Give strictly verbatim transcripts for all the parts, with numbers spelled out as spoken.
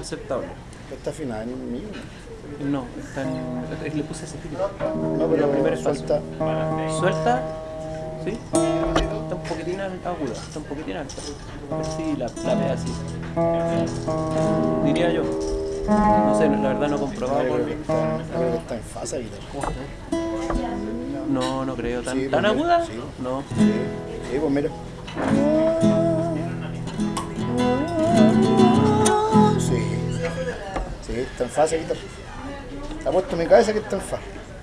aceptable. ¿Está afinada en mi? No, está en... le puse ese título. No, pero la primera suelta. Suelta, sí. Está un poquitín aguda, está un poquitín alta. A ver si la, la ve así. Diría yo. No sé, la verdad no he comprobado. Yo creo que está, yo creo que está en fase, Víctor. ¿Cómo está? No, no creo. ¿Tan, Sí, ¿tan pues, aguda? sí. No. Sí, sí, pues mira. Sí. Sí, está en fase, Víctor. Ha puesto en mi cabeza que está en fa.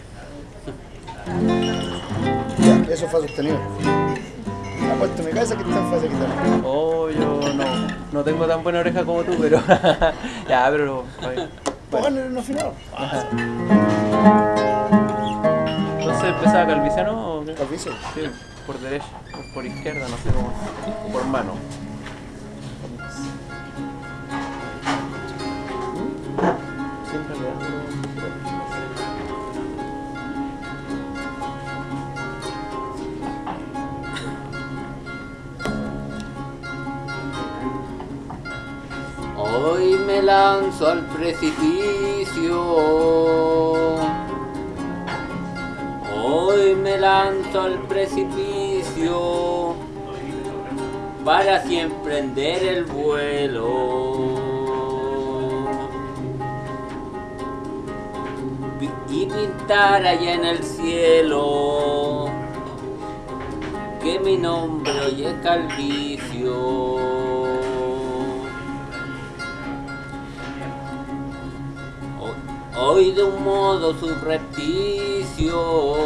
Ya, eso fue sostenido. Ha puesto en mi cabeza que está en fase, Víctor. Oh, yo no, no tengo tan buena oreja como tú, pero... ya, pero... Bueno. Pónganle en afinado. Entonces, ¿empezaba Calviciano o qué? Calvicio. Sí, por derecha, o por izquierda, no sé cómo. O por mano. Siempre le das Hoy me lanzo al precipicio. Hoy me lanzo al precipicio para así emprender el vuelo y pintar allá en el cielo que mi nombre hoy es Calvicio. Hoy de un modo subrepticio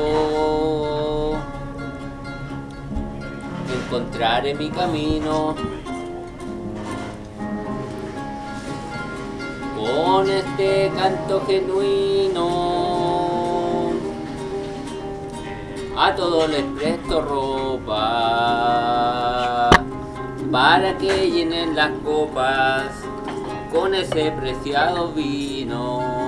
encontraré mi camino con este canto genuino. A todos les presto ropa para que llenen las copas con ese preciado vino.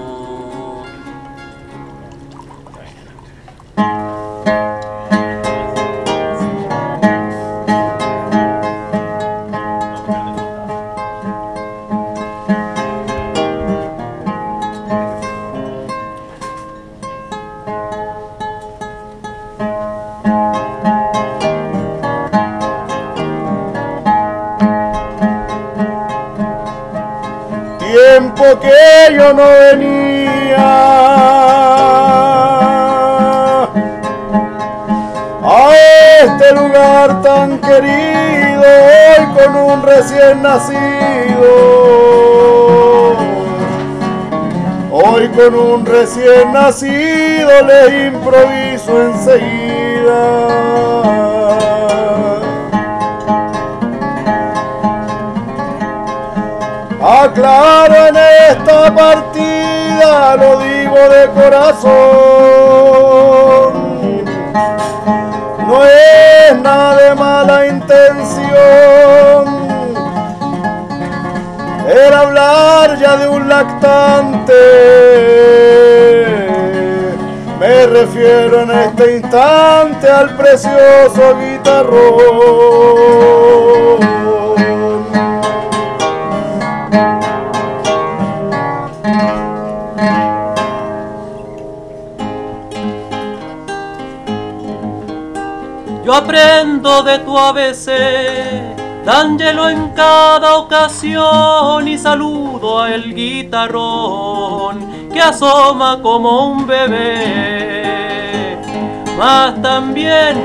Tiempo que yo no venía a este lugar tan querido, hoy con un recién nacido, hoy con un recién nacido le improviso enseguida. Aclaro en esta partida, lo digo de corazón, no es nada de mala intención el hablar ya de un lactante. Me refiero en este instante al precioso guitarrón. Yo aprendo de tu A B C, dándolo en cada ocasión, y saludo al guitarrón que asoma como un bebé. Mas también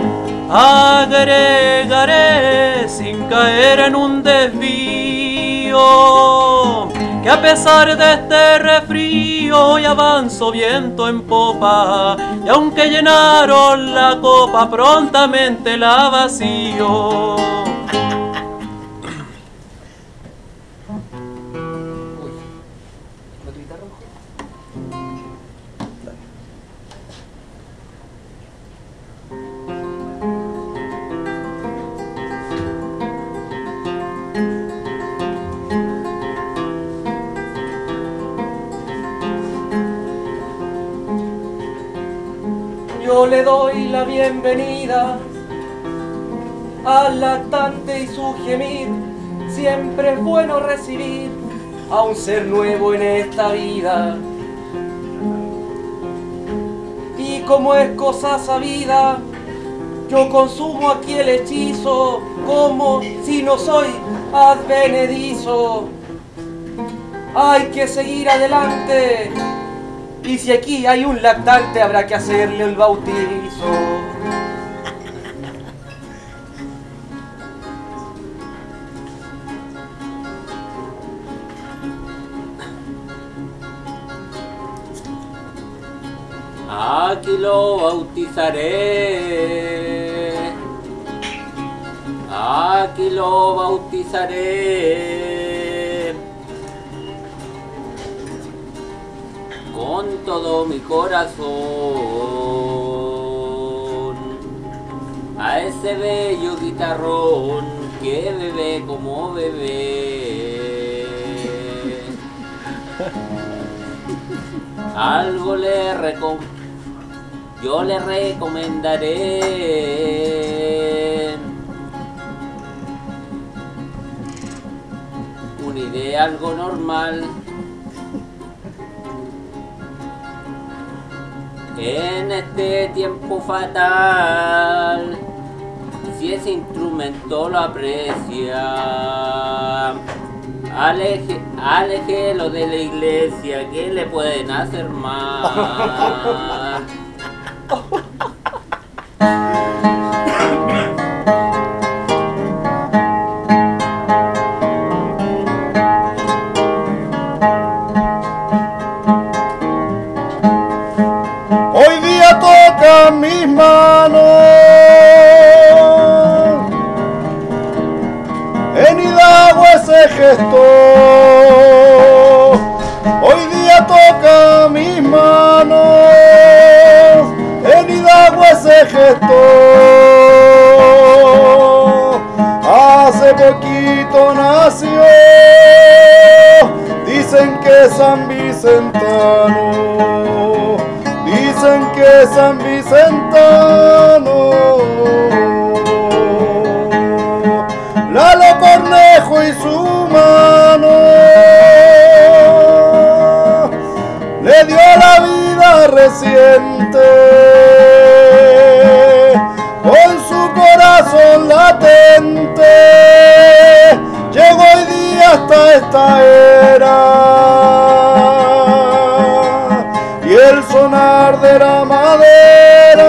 agregaré, sin caer en un desvío, que a pesar de este resfrío hoy avanzo viento en popa, y aunque llenaron la copa prontamente la vacío. Yo le doy la bienvenida al lactante y su gemir. Siempre es bueno recibir a un ser nuevo en esta vida. Y como es cosa sabida, yo consumo aquí el hechizo, como si no soy advenedizo. Hay que seguir adelante, y si aquí hay un lactante habrá que hacerle el bautizo. Aquí lo bautizaré, aquí lo bautizaré, con todo mi corazón, a ese bello guitarrón que bebe como bebé. Algo le recom yo le recomendaré, una idea algo normal. En este tiempo fatal, si ese instrumento lo aprecia, aleje, aléjelo de la iglesia, que le pueden hacer mal. Hoy día toca mis manos en Hidalgo ese gesto. Hoy día toca mis manos en Hidalgo ese gesto. Hace poquito nació, dicen que San Vicentano, dicen que San Vicentano. Lalo Cornejo y su mano le dio la vida reciente, con su corazón latente llegó hoy día hasta esta era, y el sonar de la madera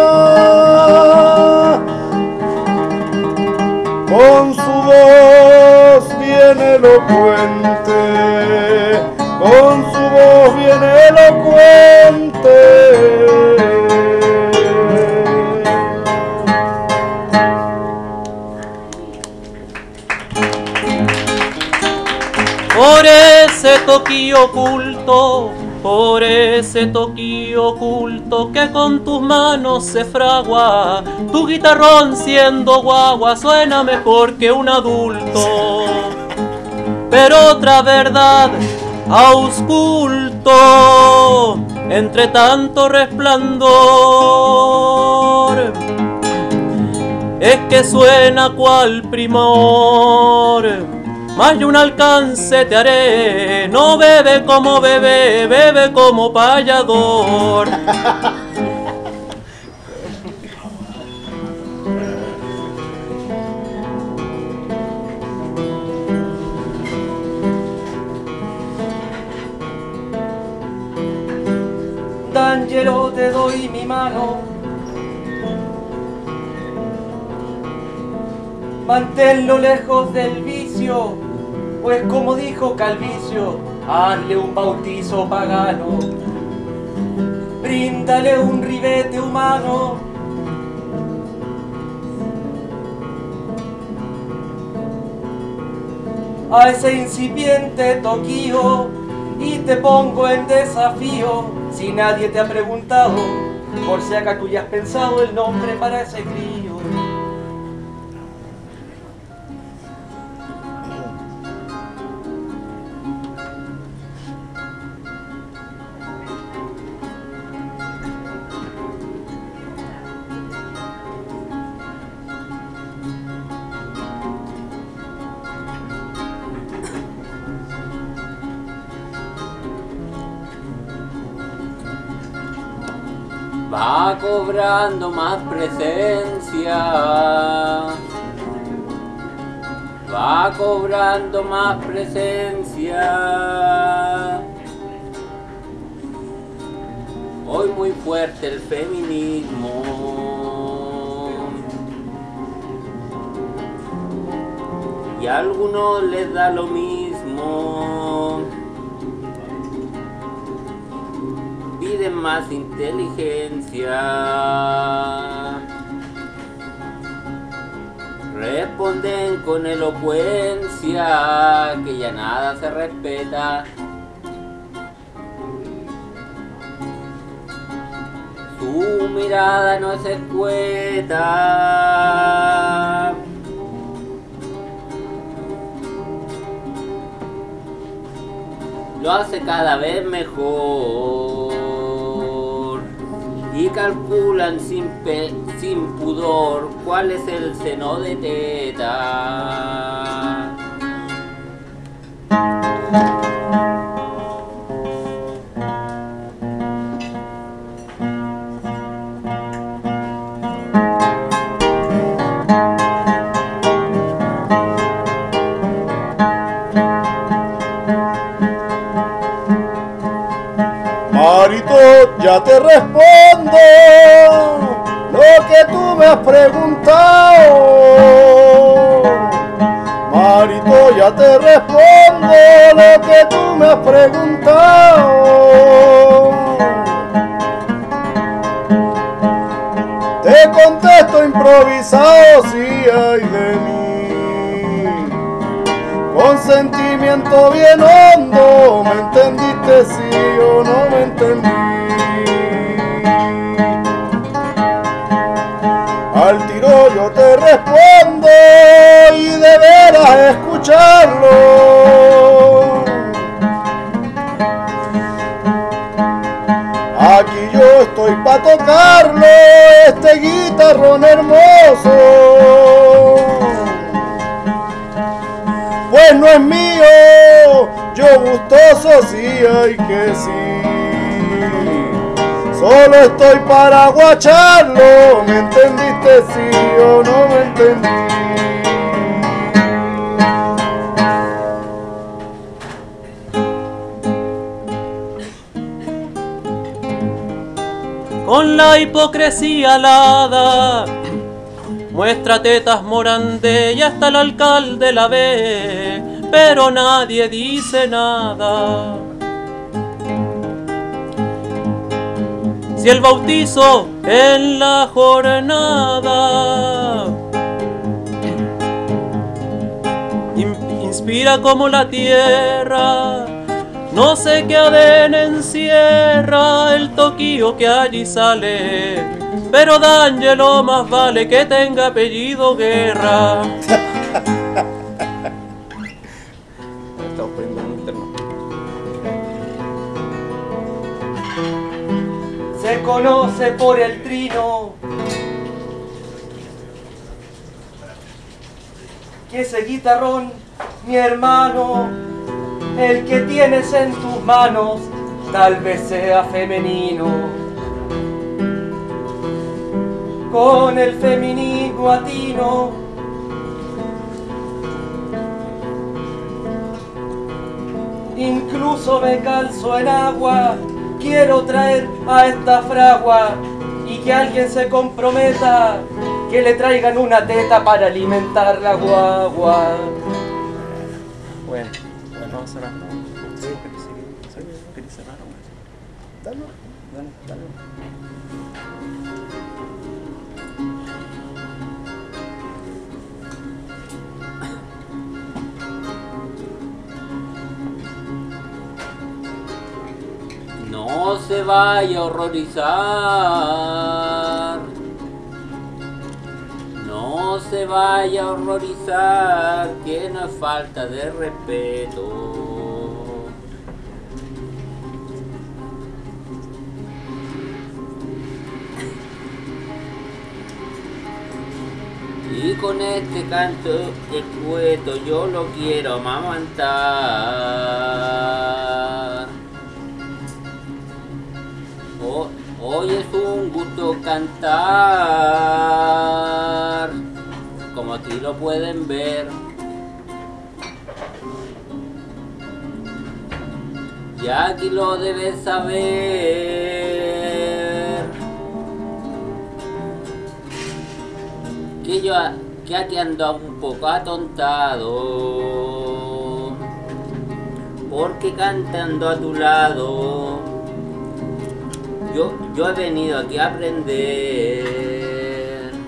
con su voz bien elocuente, con su voz bien elocuente. Por ese toquí oculto, por ese toquí oculto que con tus manos se fragua, tu guitarrón siendo guagua suena mejor que un adulto. Pero otra verdad ausculto entre tanto resplandor, es que suena cual primor. Más de un alcance te haré, no bebe como bebé, bebe como payador. D'Angelo, te doy mi mano, manténlo lejos del vicio, pues como dijo Calvicio, hazle un bautizo pagano, bríndale un ribete humano. A ese incipiente toquío, y te pongo en desafío, si nadie te ha preguntado, por si acá tú ya has pensado el nombre para ese crío. va cobrando más presencia, va cobrando más presencia. Hoy muy fuerte el feminismo, y a algunos les da lo mismo. Piden más inteligencia, responden con elocuencia, que ya nada se respeta. Su mirada no es escueta. Lo hace cada vez mejor y calculan sin, pe sin pudor cuál es el seno de teta. Marito, ya te respondo lo que tú me has preguntado. Marito, ya te respondo lo que tú me has preguntado. Te contesto improvisado, sí hay de mí, con sentimiento bien hondo. ¿Me entendiste, sí o no me entendí? Al tiro yo te respondo y deberás escucharlo. Aquí yo estoy pa' tocarlo, este guitarrón hermoso. Pues no es mío, yo gustoso sí hay que sí. Solo estoy para guacharlo, ¿me entendiste sí o no me entendí? Con la hipocresía alada muestra tetas morandé y hasta el alcalde la ve, pero nadie dice nada. Si el bautizo en la jornada in- inspira como la tierra, no sé qué adena encierra el toquío que allí sale, pero D'Angelo más vale que tenga apellido Guerra. Estamos poniendo en interno. Se conoce por el trino que ese guitarrón, mi hermano, el que tienes en tus manos, tal vez sea femenino. Con el feminismo atino, incluso me calzo en agua. Quiero traer a esta fragua y que alguien se comprometa que le traigan una teta para alimentar la guagua. Bueno, vamos a cerrar. Sí. ¿Querés cerrar o no? Dale, dale, dale. No se vaya a horrorizar, no se vaya a horrorizar, que no es falta de respeto. Y con este canto escueto yo lo quiero amamantar. Hoy es un gusto cantar, como aquí lo pueden ver. Ya aquí lo debes saber, que yo que aquí ando un poco atontado, porque cantando a tu lado yo, yo he venido aquí a aprender.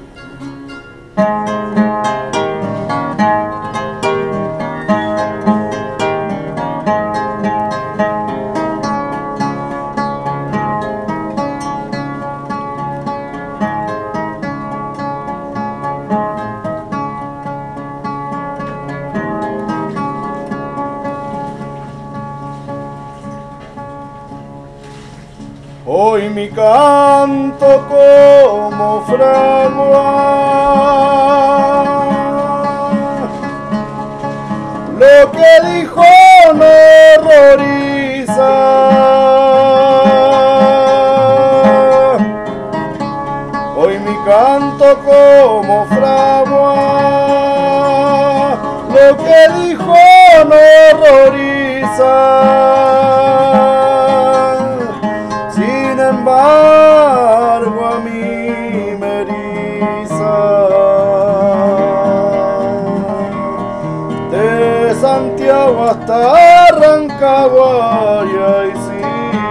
Hoy mi canto como fragua, lo que dijo no horroriza. Hoy mi canto como fragua, lo que dijo no horroriza. Sin embargo a mí me eriza. De Santiago hasta Rancagua, ay sí,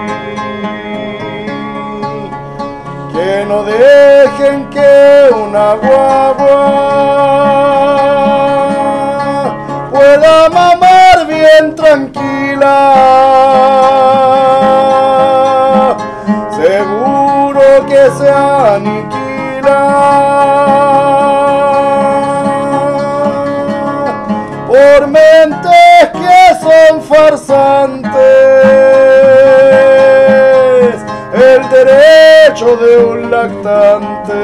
que no dejen que una guagua pueda mamar bien tranquila. Seguro que se aniquila por mentes que son farsantes, el derecho de un lactante.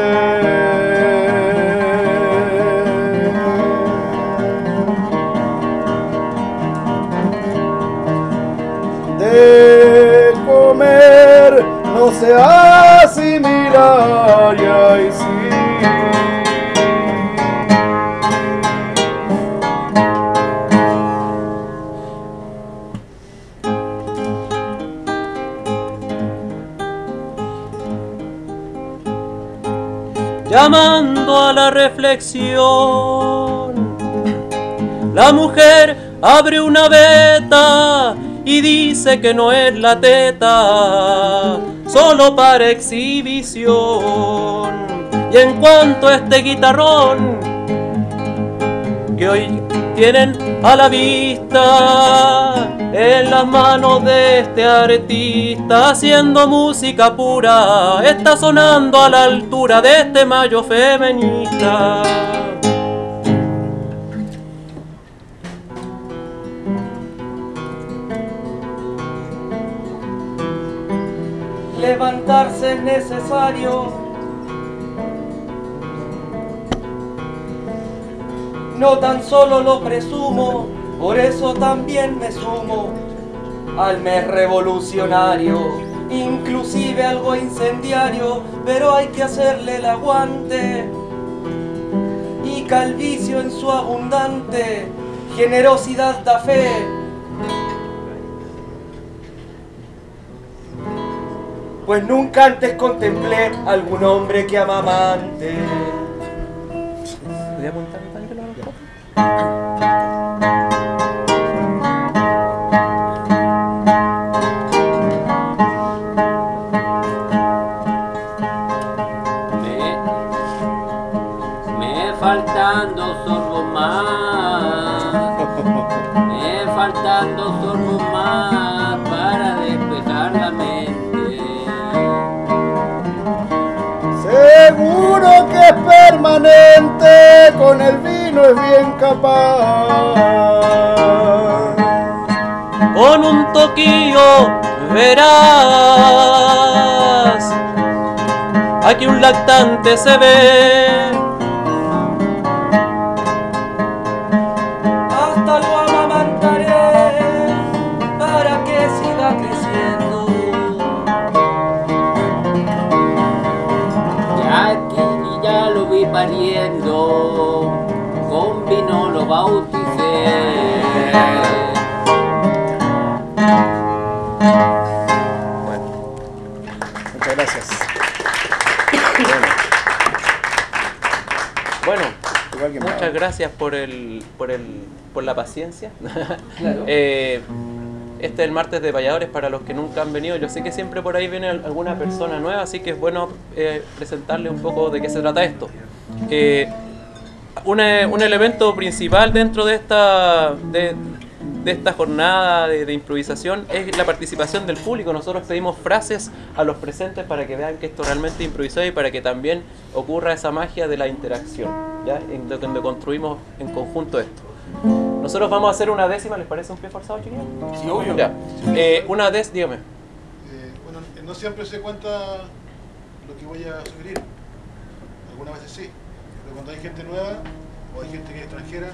De comer no se asimilar, y ay sí. Llamando a la reflexión, la mujer abre una veta y dice que no es la teta, solo para exhibición. Y en cuanto a este guitarrón que hoy tienen a la vista, en las manos de este artista, haciendo música pura, está sonando a la altura de este mayo feminista. Levantarse es necesario, no tan solo lo presumo, por eso también me sumo al mes revolucionario, inclusive algo incendiario, pero hay que hacerle el aguante. Y Calvicio en su abundante generosidad da fe. Pues nunca antes contemplé algún hombre que amamante. ¿Podría apuntar el tanque, lo hago? Me faltan dos sorbos más, me faltan dos sorbos más para despejar la mente. Seguro que es permanente, con el vino es bien capaz. Con un toquillo verás, aquí un lactante se ve. Hasta lo amamantaré para que siga creciendo. pariendo, con vino lo bauticé. Bueno, muchas gracias. Bueno, Igual que muchas Mao. gracias por el, por el, por la paciencia. Claro. Eh, este es el martes de payadores para los que nunca han venido. Yo sé que siempre por ahí viene alguna persona nueva, así que es bueno eh, presentarle un poco de qué se trata esto. Eh, una- un elemento principal dentro de esta, de, de esta jornada de, de improvisación es la participación del público. Nosotros pedimos frases a los presentes para que vean que esto realmente es improvisado y para que también ocurra esa magia de la interacción, ¿ya? En lo que donde construimos en conjunto esto. Nosotros vamos a hacer una décima, ¿les parece un pie forzado, chiquillos? Sí, obvio. Ya. Eh, una décima, dígame. Eh, bueno, no siempre se cuenta lo que voy a sugerir. Algunas veces sí. Pero cuando hay gente nueva o hay gente que es extranjera,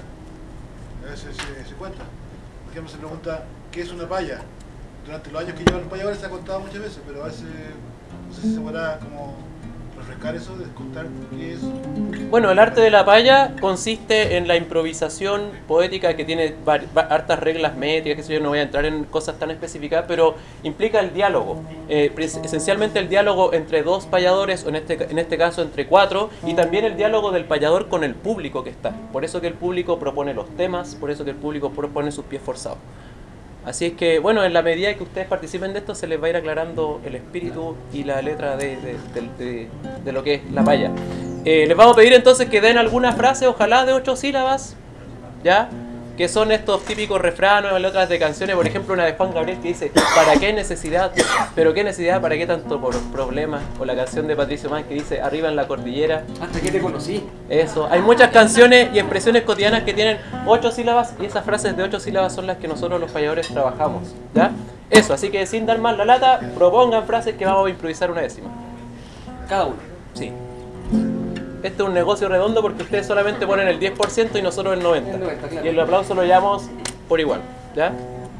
a veces se, se cuenta. Por ejemplo, se pregunta, ¿qué es una paya? Durante los años que llevan los payadores se ha contado muchas veces, pero a veces no sé si se podrá como refrescar eso, de contar qué es. Bueno, el arte de la paya consiste en la improvisación poética que tiene var- va- hartas reglas métricas, que sé yo, no voy a entrar en cosas tan específicas, pero implica el diálogo. Eh, pres- esencialmente el diálogo entre dos payadores, o en este, ca- en este caso entre cuatro, y también el diálogo del payador con el público que está. Por eso que el público propone los temas, por eso que el público propone sus pies forzados. Así es que, bueno, en la medida que ustedes participen de esto, se les va a ir aclarando el espíritu y la letra de, de, de, de- de lo que es la paya. Eh, les vamos a pedir entonces que den alguna frase, ojalá de ocho sílabas, ¿ya? Que son estos típicos refranes o letras de canciones, por ejemplo, una de Juan Gabriel que dice, ¿para qué necesidad? ¿Pero qué necesidad? ¿Para qué tanto por problemas? O la canción de Patricio Mann que dice, arriba en la cordillera. Hasta que te conocí. Eso, hay muchas canciones y expresiones cotidianas que tienen ocho sílabas y esas frases de ocho sílabas son las que nosotros los payadores trabajamos, ¿ya? Eso, así que sin dar más la lata, propongan frases que vamos a improvisar una décima. Cada uno. Sí. Este es un negocio redondo porque ustedes solamente ponen el diez por ciento y nosotros el noventa por ciento. El noventa, claro. Y el aplauso lo llevamos por igual, ¿ya?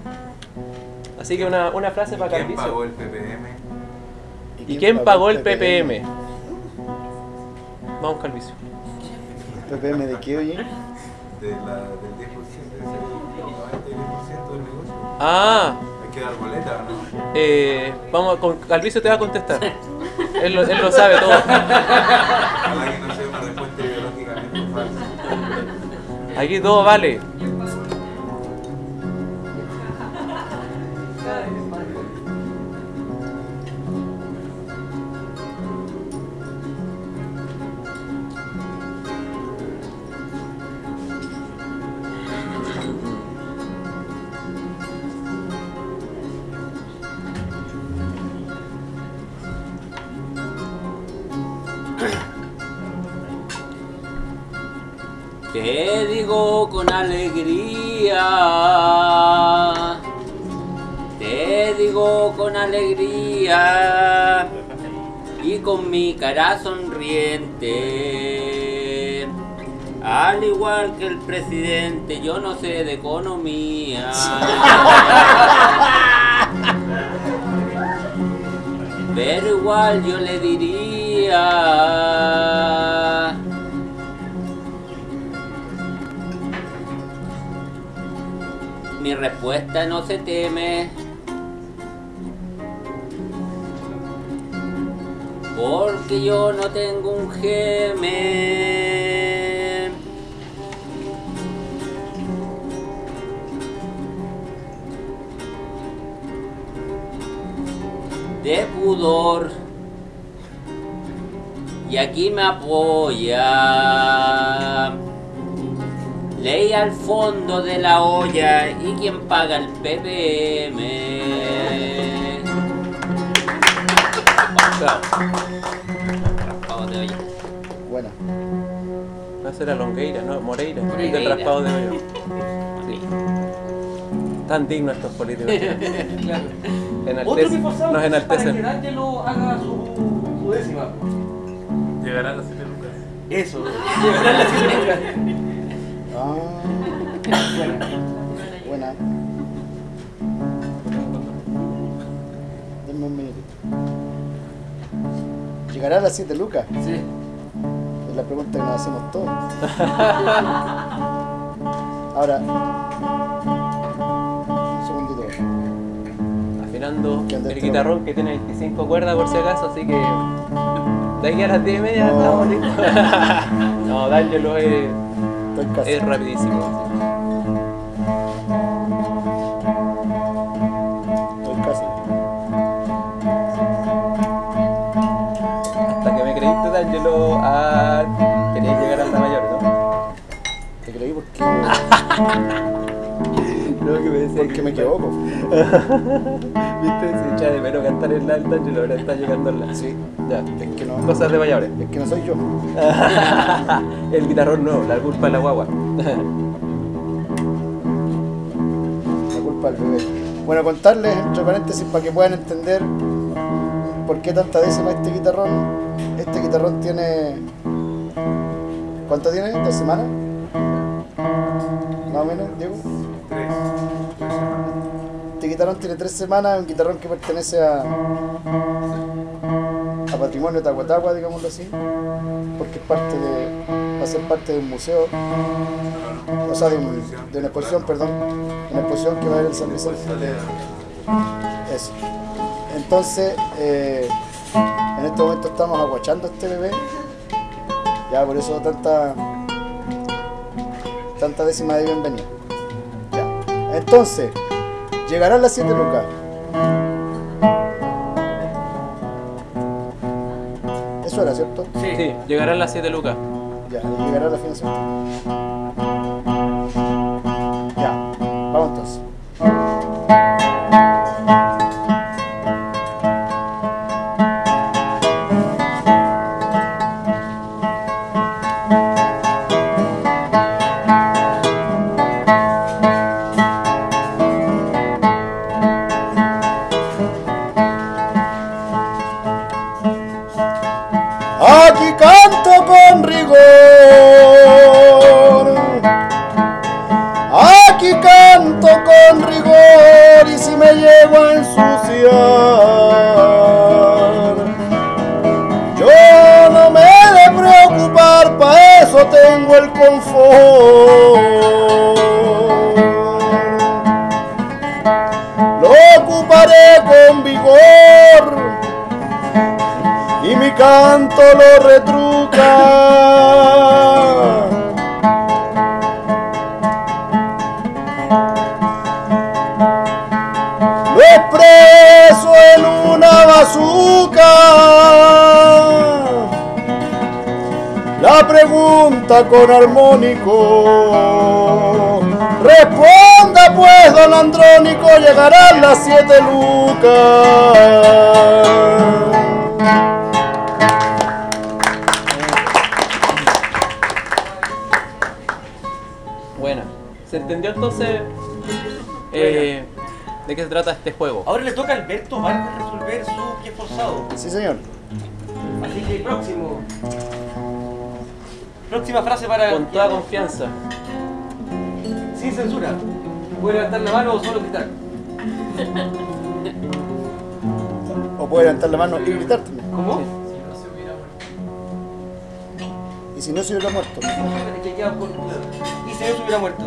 Así que una, una frase para ¿Quién Calvicio. pagó el P P M? ¿Y quién pagó el P P M? Vamos, Calvicio. ¿P P M de qué, oye? De la, del diez por ciento, es el noventa y diez por ciento del negocio. Ah, Hay que dar boleta, ¿o no? eh, vamos, con Calvicio te va a contestar. Él lo, él lo sabe todo. Ojalá que no sea una respuesta ideológicamente falsa. Aquí todo vale. Te digo con alegría, te digo con alegría y con mi cara sonriente. Al igual que el presidente, yo no sé de economía. Pero igual yo le diría, mi respuesta no se teme, porque yo no tengo un geme. De pudor, y aquí me apoya ley al fondo de la olla y quien paga el P P M. Bravo. Raspado de olla. Buena. Va a ser a Longueira, no, Moreira. Moreira. Del raspado de hoyo. Sí. Tan dignos estos políticos. Claro. Enaltecen- Otro que forzado nos para que enaltecen. D'Angelo haga su, su décima. Llegará a las siete lucas. Eso. Llegará a las siete lucas. Ah, Buena. buena. Denme un minutito. ¿Llegará a las siete lucas? Sí. Es la pregunta que nos hacemos todos. Ahora, un segundito. Afinando ¿Quién de el esto? guitarrón que tiene veinticinco cuerdas por si acaso, así que de aquí a las diez y media No. estamos listos. No, D'Angelo es, Estoy casi. es rapidísimo. Estoy casi. Hasta que me creíste, D'Angelo, a... querías llegar a la mayor, ¿no? Te creí porque, No, que me decía porque me equivoco. ¿Viste? Se echa de menos cantar en la del D'Angelo, ahora está llegando en la. Sí, Ya, es que no, cosas de mayores. es que no soy yo. El guitarrón no, la culpa es la guagua. La culpa del bebé. Bueno, contarles, entre paréntesis, para que puedan entender por qué tanta décima este guitarrón. Este guitarrón tiene... ¿Cuánto tiene? ¿Dos semanas? Más o menos, Diego. Tres. Tres semanas. Este guitarrón tiene tres semanas, es un guitarrón que pertenece a, a Patrimonio Tahuatahua, digámoslo así, porque es parte de, va a ser parte de un museo, o sea, de, un- de una exposición, perdón, una exposición que va a haber en San Vicente. Eso. Entonces, eh, en este momento estamos aguachando a este bebé, ya por eso tanta, tanta décima de bienvenida. Ya. Entonces, llegarán las siete lucas. Eso era, ¿cierto? Sí. Sí, llegarán las siete lucas. Ya, llegará la financiación. Ya, vamos entonces. Aquí canto con rigor, aquí canto con rigor y si me llego a ensuciar, yo no me he de preocupar, pa' eso tengo el confort. Lo ocuparé con vigor y mi canto lo retruca. Lo expreso en una bazuca. La pregunta con armónico. Responda pues, don Andrónico, llegarán las siete lucas. Buena. ¿Se entendió entonces eh, de qué se trata este juego? Ahora le toca a Alberto Vargas resolver su pie forzado. Sí, señor. Así que próximo. Próxima frase para... Con toda confianza. Sin censura. ¿Puede levantar la mano o solo gritar? O puede levantar la mano y gritar también. ¿Cómo? Y si no se hubiera muerto. Que queda por- Y si no se hubiera muerto.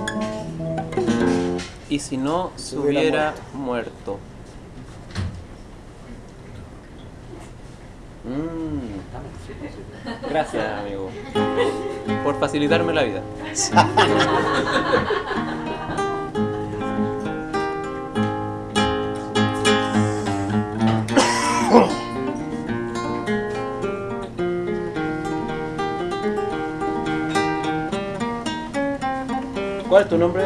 Y si no se Se hubiera hubiera muerto. Mm. Gracias, amigo, por facilitarme la vida. ¿Cuál es tu nombre?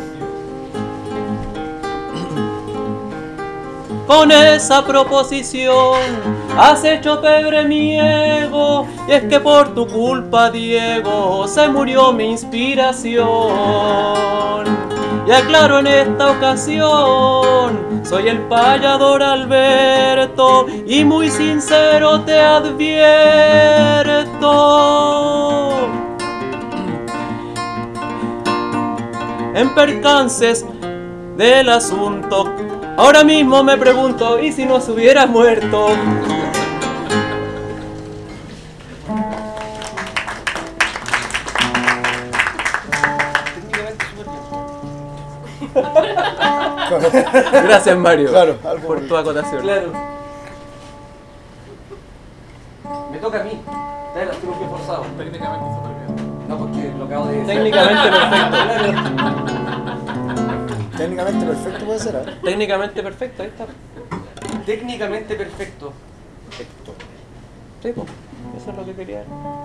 Con esa proposición has hecho pebre mi ego, y es que por tu culpa, Diego, se murió mi inspiración. Y aclaro en esta ocasión, soy el payador Alberto, y muy sincero te advierto. En percances del asunto, ahora mismo me pregunto, ¿y si no se hubiera muerto? Gracias, Mario, Claro, algo por por tu acotación. Claro. Me toca a mí. Dale, hacer un pie forzado. Técnicamente súper bien. No, porque lo acabo de decir. Técnicamente perfecto. Técnicamente perfecto puede ser, ¿eh? Técnicamente perfecto, ahí está. Técnicamente perfecto. Perfecto. Sí, pues, eso es lo que quería.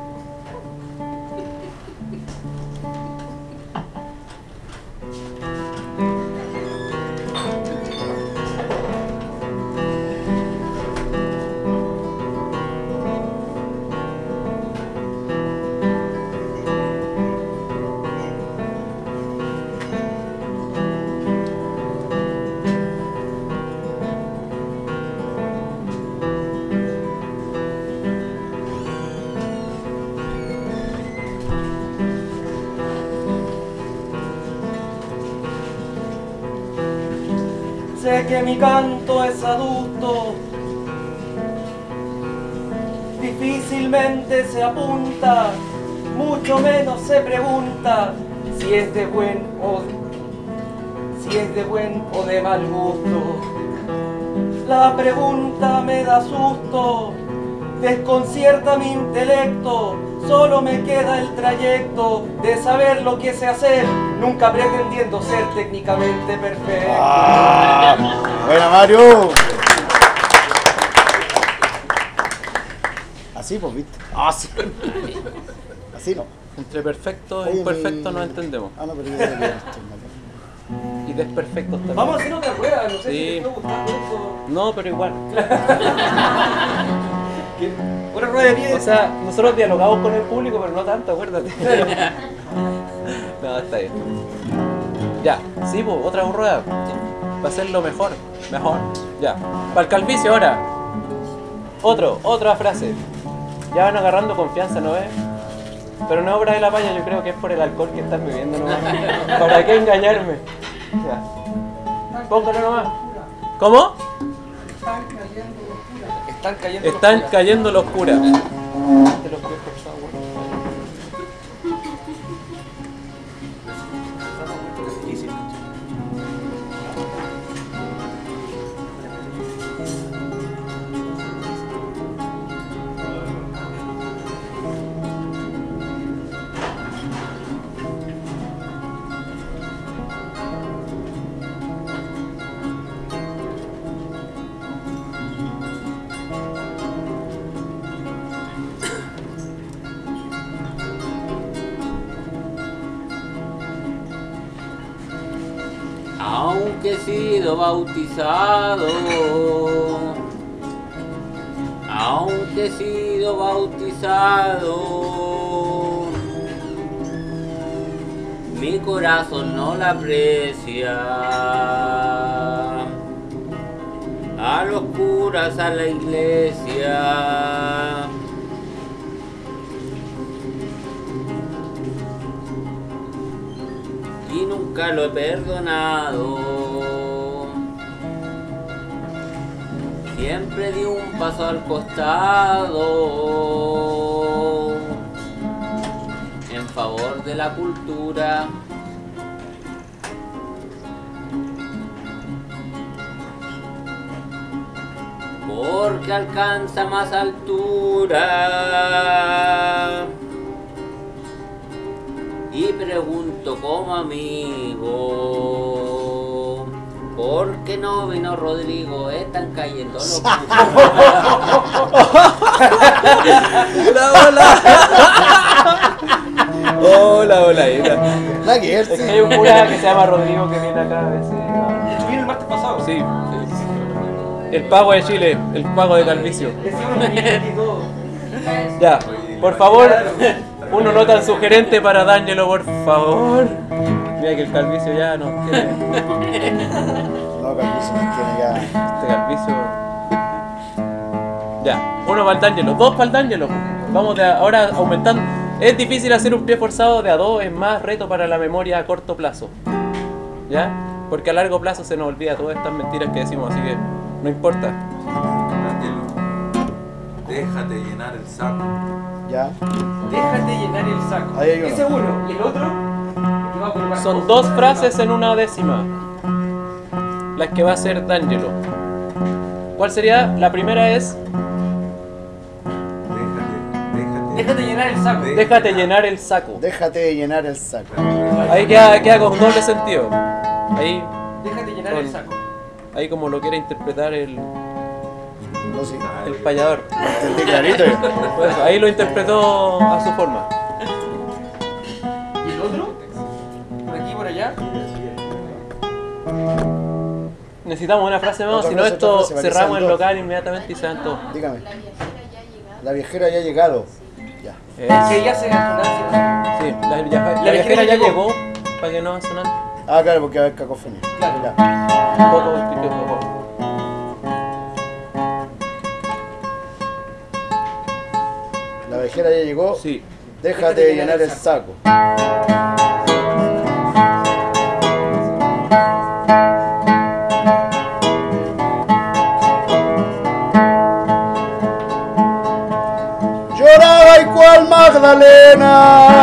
Sé que mi canto es adusto, difícilmente se apunta, mucho menos se pregunta si es de buen o si es de buen o de mal gusto. La pregunta me da susto, desconcierta mi intelecto, solo me queda el trayecto de saber lo que sé hacer, nunca pretendiendo ser técnicamente perfecto. ¡Ah! ¡Buena, Mario! Así, pues, ¿viste? Así. Así no. Entre perfecto e Oye, imperfecto mi- nos entendemos. Ah, no, pero yo creo que esto, ¿no? Y desperfectos también. Vamos a hacer otra prueba, no sé Sí. si te está gustando eso. No, pero igual. ¿Qué? Una rueda de pie. O sea, nosotros dialogamos con el público, pero no tanto, acuérdate. No, está bien. Ya, sí, pues, otra rueda. Va a ser lo mejor. Mejor. Ya. Para el calvicio ahora. Otro, otra frase. Ya van agarrando confianza, ¿no ves? Pero no es obra de la paya, yo creo que es por el alcohol que están bebiendo nomás. ¿Para qué engañarme? Ya. Póngalo nomás. ¿Cómo? Están cayendo los Están curas. cayendo los curas. De los pies forzados, bueno. Aunque he sido bautizado, aunque he sido bautizado, mi corazón no la aprecia. A los curas, a la iglesia, y nunca lo he perdonado. Siempre di un paso al costado en favor de la cultura. Porque alcanza más altura. Y pregunto como amigo, ¿por qué no vino Rodrigo? Están cayendo los curas. Hola, hola. Hola, hola, hola. Nada que ver, Es que sí. hay un cura que se llama Rodrigo que viene acá a veces. De hecho, vino el martes pasado. Sí. El pago de Chile, el pago de calvicio. Decía unos billetes y todo. Ya, por favor, uno no tan sugerente para D'Angelo, por favor. Mira que el calvicio ya no tiene. No, Calvicio nos tiene ya. Este calvicio. Ya, uno para el D'Angelo, dos para el D'Angelo. Vamos de ahora aumentando. Es difícil hacer un pie forzado de a dos, es más reto para la memoria a corto plazo. ¿Ya? Porque a largo plazo se nos olvida todas estas mentiras que decimos, así que no importa. Ángelo, déjate llenar el saco. Ya. Déjate llenar el saco. Ahí hay uno. Ese uno. Y el otro. que va por el Son barco. dos frases en una décima. las que va a hacer D'Angelo. ¿Cuál sería? La primera es Déjate, déjate. Déjate llenar el saco. Déjate llenar el saco. Déjate de llenar el saco. Ahí queda, queda con doble sentido. Ahí, Déjate llenar Con- el saco. ahí como lo quiere interpretar el, No, sí. el payador. Entendí clarito ya. Por eso, ahí lo interpretó a su forma. ¿Y el otro? ¿Por aquí, por allá? Necesitamos una frase más, Otra si no frase, esto otra frase, para que cerramos sean el dos. local inmediatamente y se van todos. Dígame. La viajera ya ha llegado. La viajera ya ha llegado. Ya. Es- Que ella se ganancia. sí, la, ya- la viajera viajera ya llegó. llegó, para que no va a sonar Ah, claro, porque va a haber cacofonía. Claro. Ya. un poco, un poco, un poco. La viajera ya llegó. Sí. Déjate de llenar el saco. Lloraba y cual Magdalena,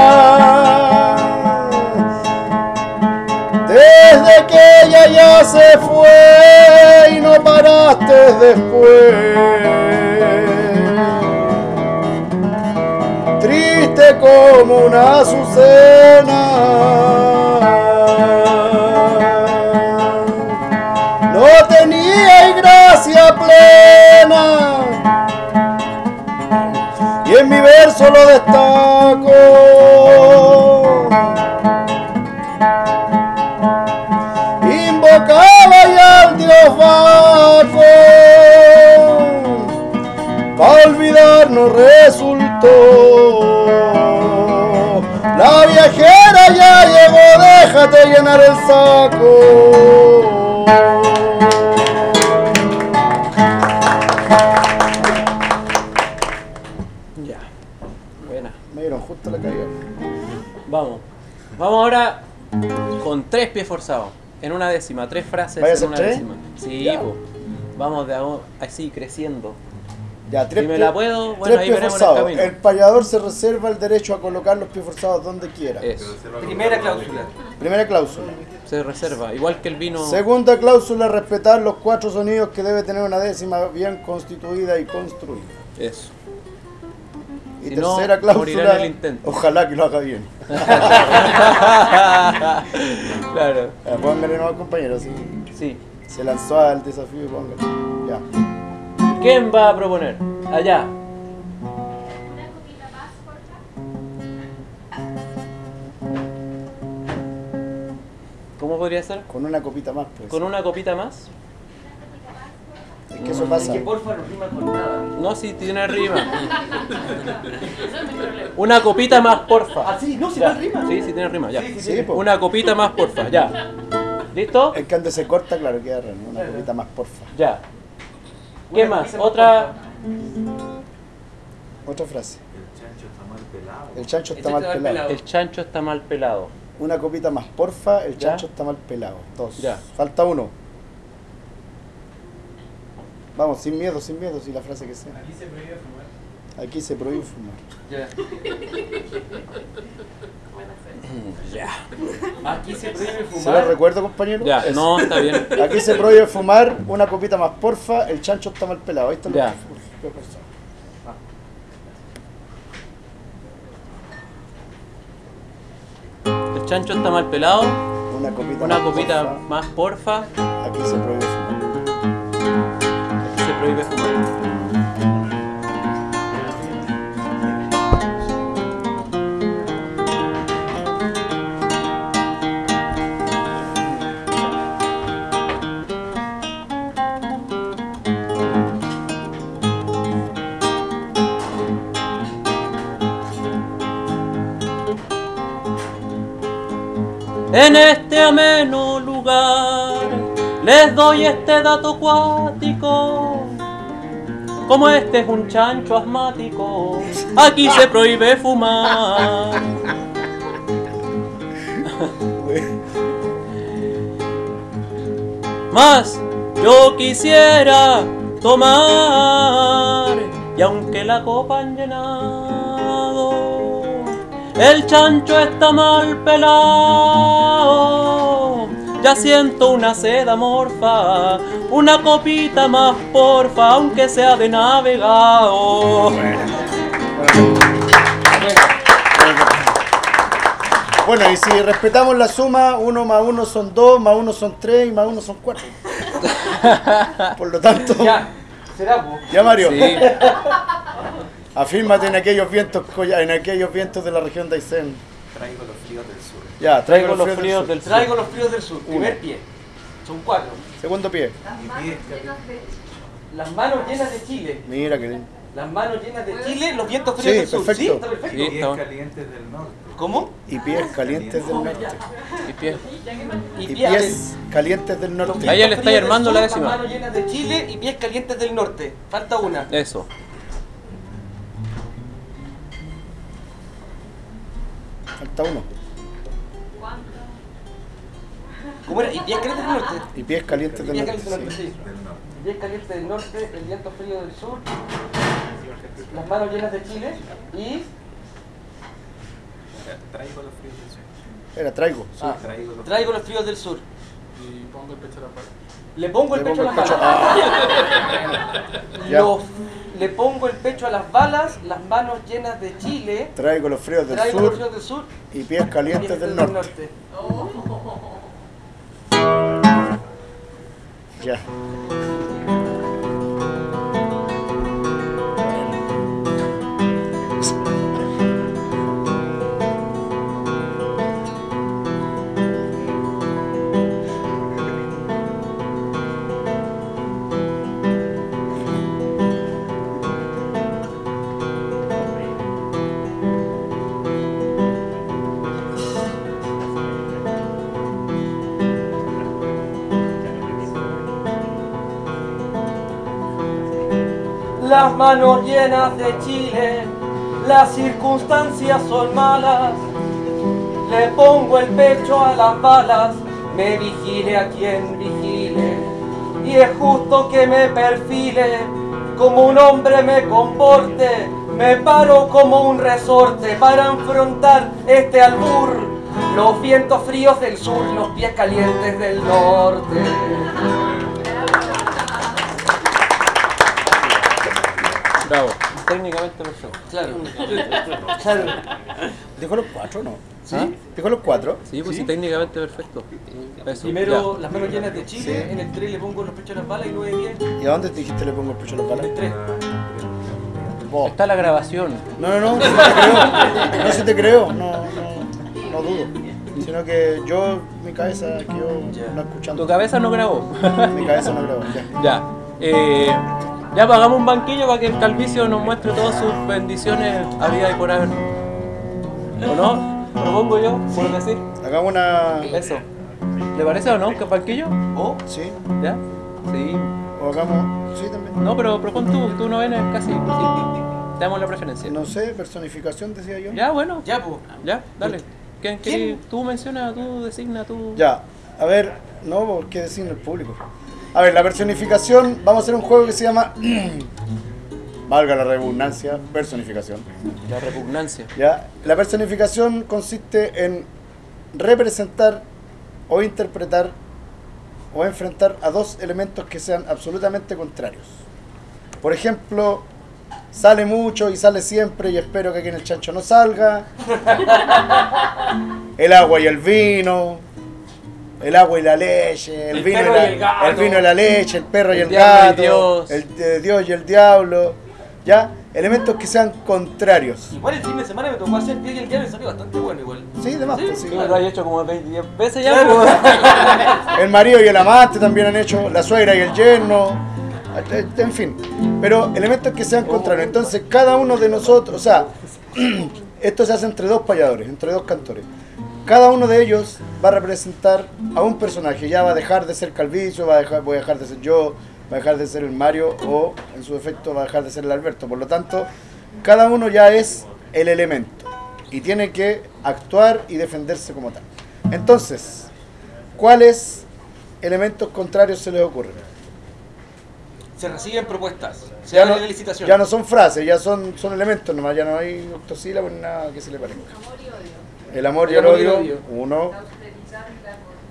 desde que ella ya se fue y no paraste después. Triste como una azucena, no tenía gracia plena, y en mi verso lo destaco. Invocaba ya al dios Baco, pa' olvidar no resultó. La viajera ya llegó, déjate llenar el saco. Ya. Buena. Me dieron justo la caída. Vamos. Vamos ahora con tres pies forzados. En una décima, tres frases ¿Vaya a en ser una tres? décima. Sí, Ya. po. Vamos de ahora así creciendo. Ya, tres Si me pies- la puedo, bueno, tres ahí pies veremos en el forzados. camino. El payador se reserva el derecho a colocar los pies forzados donde quiera. Eso. Primera cláusula. Primera cláusula. Se reserva. Igual que el vino. Segunda cláusula, respetar los cuatro sonidos que debe tener una décima bien constituida y construida. Eso. Y Si no, tercera morirá en cláusula, el intento. ojalá que lo haga bien. Claro. Ya, pónganle nomás, compañeros. Si Sí. se lanzó al desafío, pónganle. Ya. ¿Quién va a proponer? Allá. Una copita más, porfa. ¿Cómo podría ser? Con una copita más, pues. ¿Con una copita más? Es que eso Es pasa. que porfa no rima con nada. No, si tiene rima. Una copita más, porfa. Ah, sí, no, si Ya. no rima. Sí, sí tiene rima, ya. Sí, sí, Sí, po. Una copita más, porfa, ya. ¿Listo? Es que antes se corta, claro, queda raro. Una copita más, porfa. Ya. ¿Qué Una más? copita más, Otra. Otra frase. El chancho está mal pelado. El chancho El está chancho mal está mal pelado. pelado. El chancho está mal pelado. Una copita más, porfa. El Ya. chancho está mal pelado. Dos. Ya. Falta uno. Vamos, sin miedo, sin miedo, si la frase que sea. Aquí se prohíbe fumar. Aquí se prohíbe fumar. Ya. Ya. Aquí se prohíbe ¿Se lo fumar. recuerdo, compañero? Ya, Eso. no, está bien. Aquí se prohíbe fumar, una copita más, porfa. El chancho está mal pelado. Ahí está lo Ya. que pasó. El chancho está mal pelado. Una copita Una más, copita porfa. más, porfa. Aquí se prohíbe fumar. Aquí se prohíbe fumar. En este ameno lugar les doy este dato cuático. Como este es un chancho asmático, aquí se prohíbe fumar. Mas yo quisiera tomar, y aunque la copa han llenado, el chancho está mal pelado. Ya siento una sed amorfa, una copita más porfa, aunque sea de navegado. Bueno, y si respetamos la suma, uno más uno son dos, más uno son tres y más uno son cuatro. Por lo tanto, Ya, será vos. ya Mario, Sí. afírmate en aquellos vientos colla- en aquellos vientos de la región de Aysén. Traigo los fríos del sur. Ya, traigo, Traigo los fríos del sur. Traigo los fríos del sur. Primer pie. Son cuatro. Segundo pie. Y pies calientes. Las manos llenas de Chile. Mira que lindo. Las manos llenas de Chile, los vientos fríos Sí, del sur. perfecto. Sí, está perfecto. Sí. Pies calientes del norte. ¿Cómo? Y pies calientes del norte. Y pie. Y, Y pie- pies calientes del los norte. vientos Ahí ya le fríos estáis del armando sur, la décima. Las manos llenas de Chile y pies calientes del norte. Falta una. Eso. Falta uno. ¿Cómo era? Y pies calientes del norte. Y pies calientes del Pies norte. calientes del norte, Sí. sí. Del norte. Pies calientes del norte, el viento frío del sur. Las manos llenas de Chile y... Traigo los fríos del sur. Espera, traigo. Sí. Ah, Traigo los traigo los fríos del sur. Y pongo el pecho a la pared. Le pongo el Le pecho a pongo las el pecho- balas. Ya. Los- le pongo el pecho a las balas, las manos llenas de Chile. Traigo los fríos del Traigo los sur fríos del sur. y pies calientes del norte. Ya. Las manos llenas de Chile, las circunstancias son malas. Le pongo el pecho a las balas, me vigile a quien vigile. Y es justo que me perfile, como un hombre me comporte. Me paro como un resorte para enfrentar este albur. Los vientos fríos del sur, los pies calientes del norte. Bravo. Técnicamente perfecto. Claro. Claro. ¿Dijo los cuatro no? ¿Sí? ¿Dijo los cuatro? Sí, pues sí, técnicamente perfecto. Eso. Primero ya. las manos llenas de Chile, Sí. en el tres le pongo los pechos a las balas y nueve diez. ¿Y a dónde te dijiste le pongo el pecho a las En el balas? tres. Vos. Está la grabación. No, no, no, no te creo. No, sí te creo, no, no, no dudo. Sino que yo, mi cabeza quedó no escuchando. Tu cabeza no grabó. Mi cabeza no grabó, ya. Ya. Eh, ya pagamos un banquillo para que el Calvicio nos muestre todas sus bendiciones a vida y por haber. ¿O no? Propongo yo, por decir. Hagamos una... Eso. ¿Le parece o no? ¿Que banquillo? O Sí, ¿Ya? Sí. o hagamos... Sí, también. No, pero propon tú, tú no vienes casi. Sí. Te damos la preferencia. No sé, personificación decía yo. Ya, bueno. ya, pues. Ya, dale. ¿Quién, ¿Quién? quién? Tú menciona, tú designa, tú. Ya, a ver, no, porque decir el público. A ver, la personificación, vamos a hacer un juego que se llama... Valga la redundancia, personificación. La repugnancia. ¿Ya? La personificación consiste en representar o interpretar o enfrentar a dos elementos que sean absolutamente contrarios. Por ejemplo, sale mucho y sale siempre y espero que aquí en el chancho no salga. El agua y el vino. El agua y la leche. El, El vino, y perro la, y el gato. el vino y la leche. El perro y el, El diablo y gato. Dios. El eh, Dios y el diablo. ¿Ya? Elementos que sean contrarios. Igual el fin de semana me tocó hacer pie y el diablo y salió bastante bueno igual. Sí, de más, Sí, pues, sí. Tú lo has hecho como veinte veces ya. Claro. pues. El marido y el amante también han hecho, la suegra y el yerno, en fin. Pero elementos que sean contrarios. Entonces, cada uno de nosotros, o sea, esto se hace entre dos payadores, entre dos cantores. Cada uno de ellos va a representar a un personaje. Ya va a dejar de ser Calvicio, va a dejar, voy a dejar de ser yo, va a dejar de ser el Mario o, en su defecto, va a dejar de ser el Alberto. Por lo tanto, cada uno ya es el elemento y tiene que actuar y defenderse como tal. Entonces, ¿cuáles elementos contrarios se les ocurren? Se reciben propuestas. Se Ya abre no, la licitación. ya no son frases, ya son, son elementos nomás, ya no hay octosílabos ni nada que se le parezca. Amor y odio. El amor y El el amor y el odio, odio. uno. La austeridad y la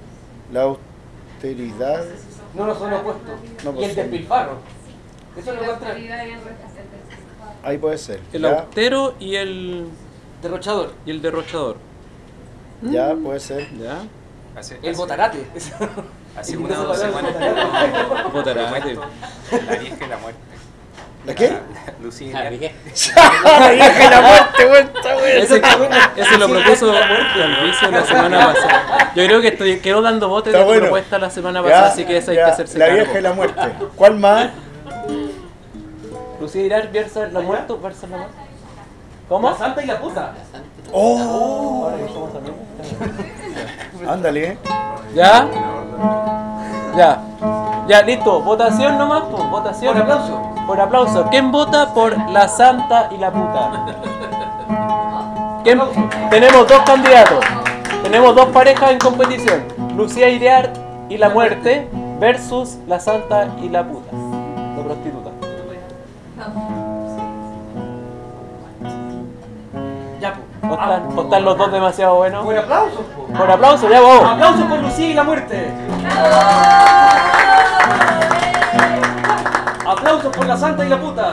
La austeridad. No, no son opuestos. No, y pues el son- despilfarro. Eso es lo contrario. Ahí puede ser. El Ya, austero y el, Derrochador. y el derrochador. ya puede ser. ¿Ya? Hace, El hace- botarate. Hace El una ingreso o dos para el semanas botarate. Botarate. la vieja y la muerte. ¿La qué? La- la- Lucía La Iriarte. vieja. ¡La vieja y la muerte, güey! Está bueno. Ese, ese lo Sí, propuso ya está Calvicio la semana pasada. Yo creo que estoy, quedó dando botes de Está tu bueno. propuesta la semana pasada, Ya, así que esa hay ya, que hacerse La cargo. vieja y la muerte. ¿Cuál más? Lucía Irar versus la muerte versus la muerte. ¿Cómo? La santa y la puta. ¡Oh! Ahora que somos amigos. Ándale, ¿eh? ¿Ya? Ya. Ya, listo. Votación nomás, pues. Votación. Por aplauso. Por aplauso. ¿Quién vota por la santa y la puta? ¿Quién? Tenemos dos candidatos. Tenemos dos parejas en competición. Lucía Iriart y la muerte versus la santa y la puta. La prostituta. Ya, pues. ¿O están, o están los dos demasiado buenos? Por aplauso, po. Por aplauso, ya vos. Aplausos por Lucía y la muerte. Aplausos por la santa y la puta.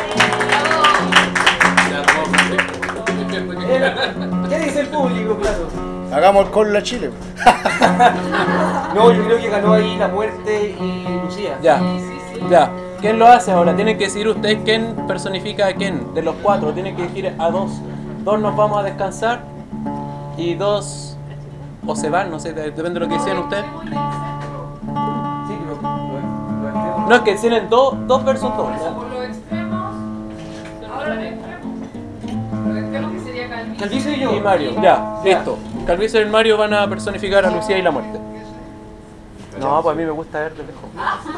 ¿Qué dice el público, claro? Hagamos el call la Chile. No, yo creo que ganó ahí la muerte y Lucía. Ya, ya. ¿Quién lo hace ahora? Tienen que decidir ustedes quién personifica a quién. De los cuatro, tienen que elegir a dos. Dos nos vamos a descansar y dos o se van, no sé, depende de lo que decían ustedes. Sí, pero lo, lo extremo. No, es que tienen dos, dos versus dos. ¿ya? Por los extremos, ahora los extremos. Los extremos que sería Calvicio. Calvicio y yo. Y Mario, ya, listo. Calvicio y el Mario van a personificar a Lucía y la muerte. No, pues a mí me gusta ver de lejos.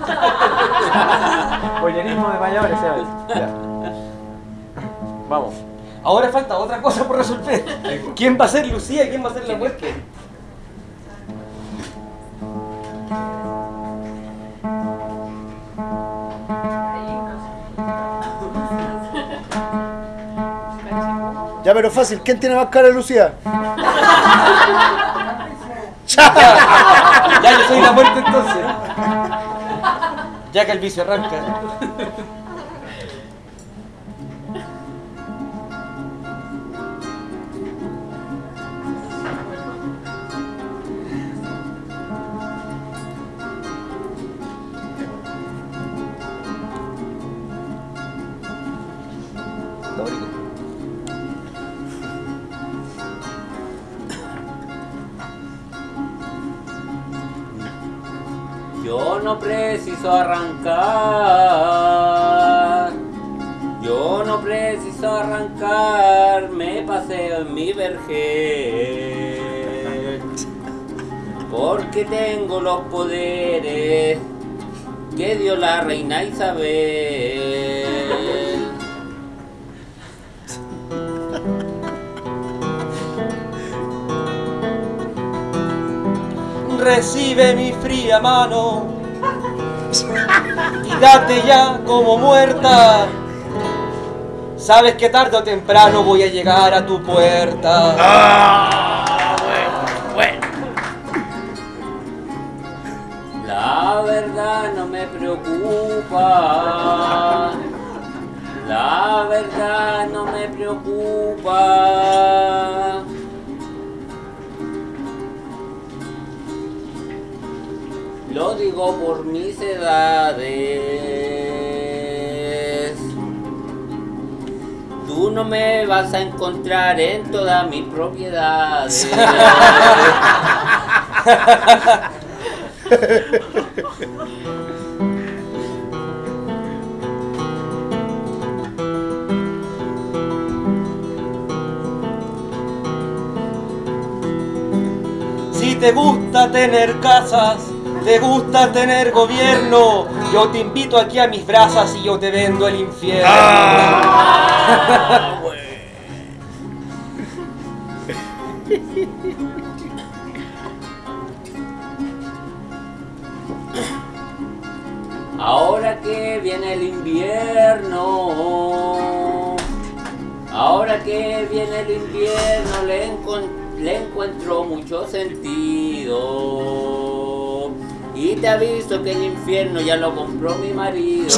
Boyerismo de mayores, ¿sabes? Ya. Vamos. Ahora falta otra cosa por resolver. ¿Quién va a ser Lucía y quién va a ser la muerte? Ya, pero fácil. ¿Quién tiene más cara, Lucía? Ya, yo soy la muerte entonces. Ya que el vicio arranca. Yo no preciso arrancar, yo no preciso arrancar, me paseo en mi vergel, porque tengo los poderes que dio la reina Isabel. Recibe mi fría mano y date ya como muerta. Sabes que tarde o temprano voy a llegar a tu puerta. ¡Ah! Bueno, La verdad no me preocupa, la verdad no me preocupa. Lo digo por mis edades. Tú no me vas a encontrar en todas mis propiedades. Si te gusta tener casas, te gusta tener gobierno, yo te invito aquí a mis brasas y yo te vendo el infierno. Ah, bueno. Ahora que viene el invierno, ahora que viene el invierno le, encon- le encuentro mucho sentido. Y te aviso que el infierno ya lo compró mi marido.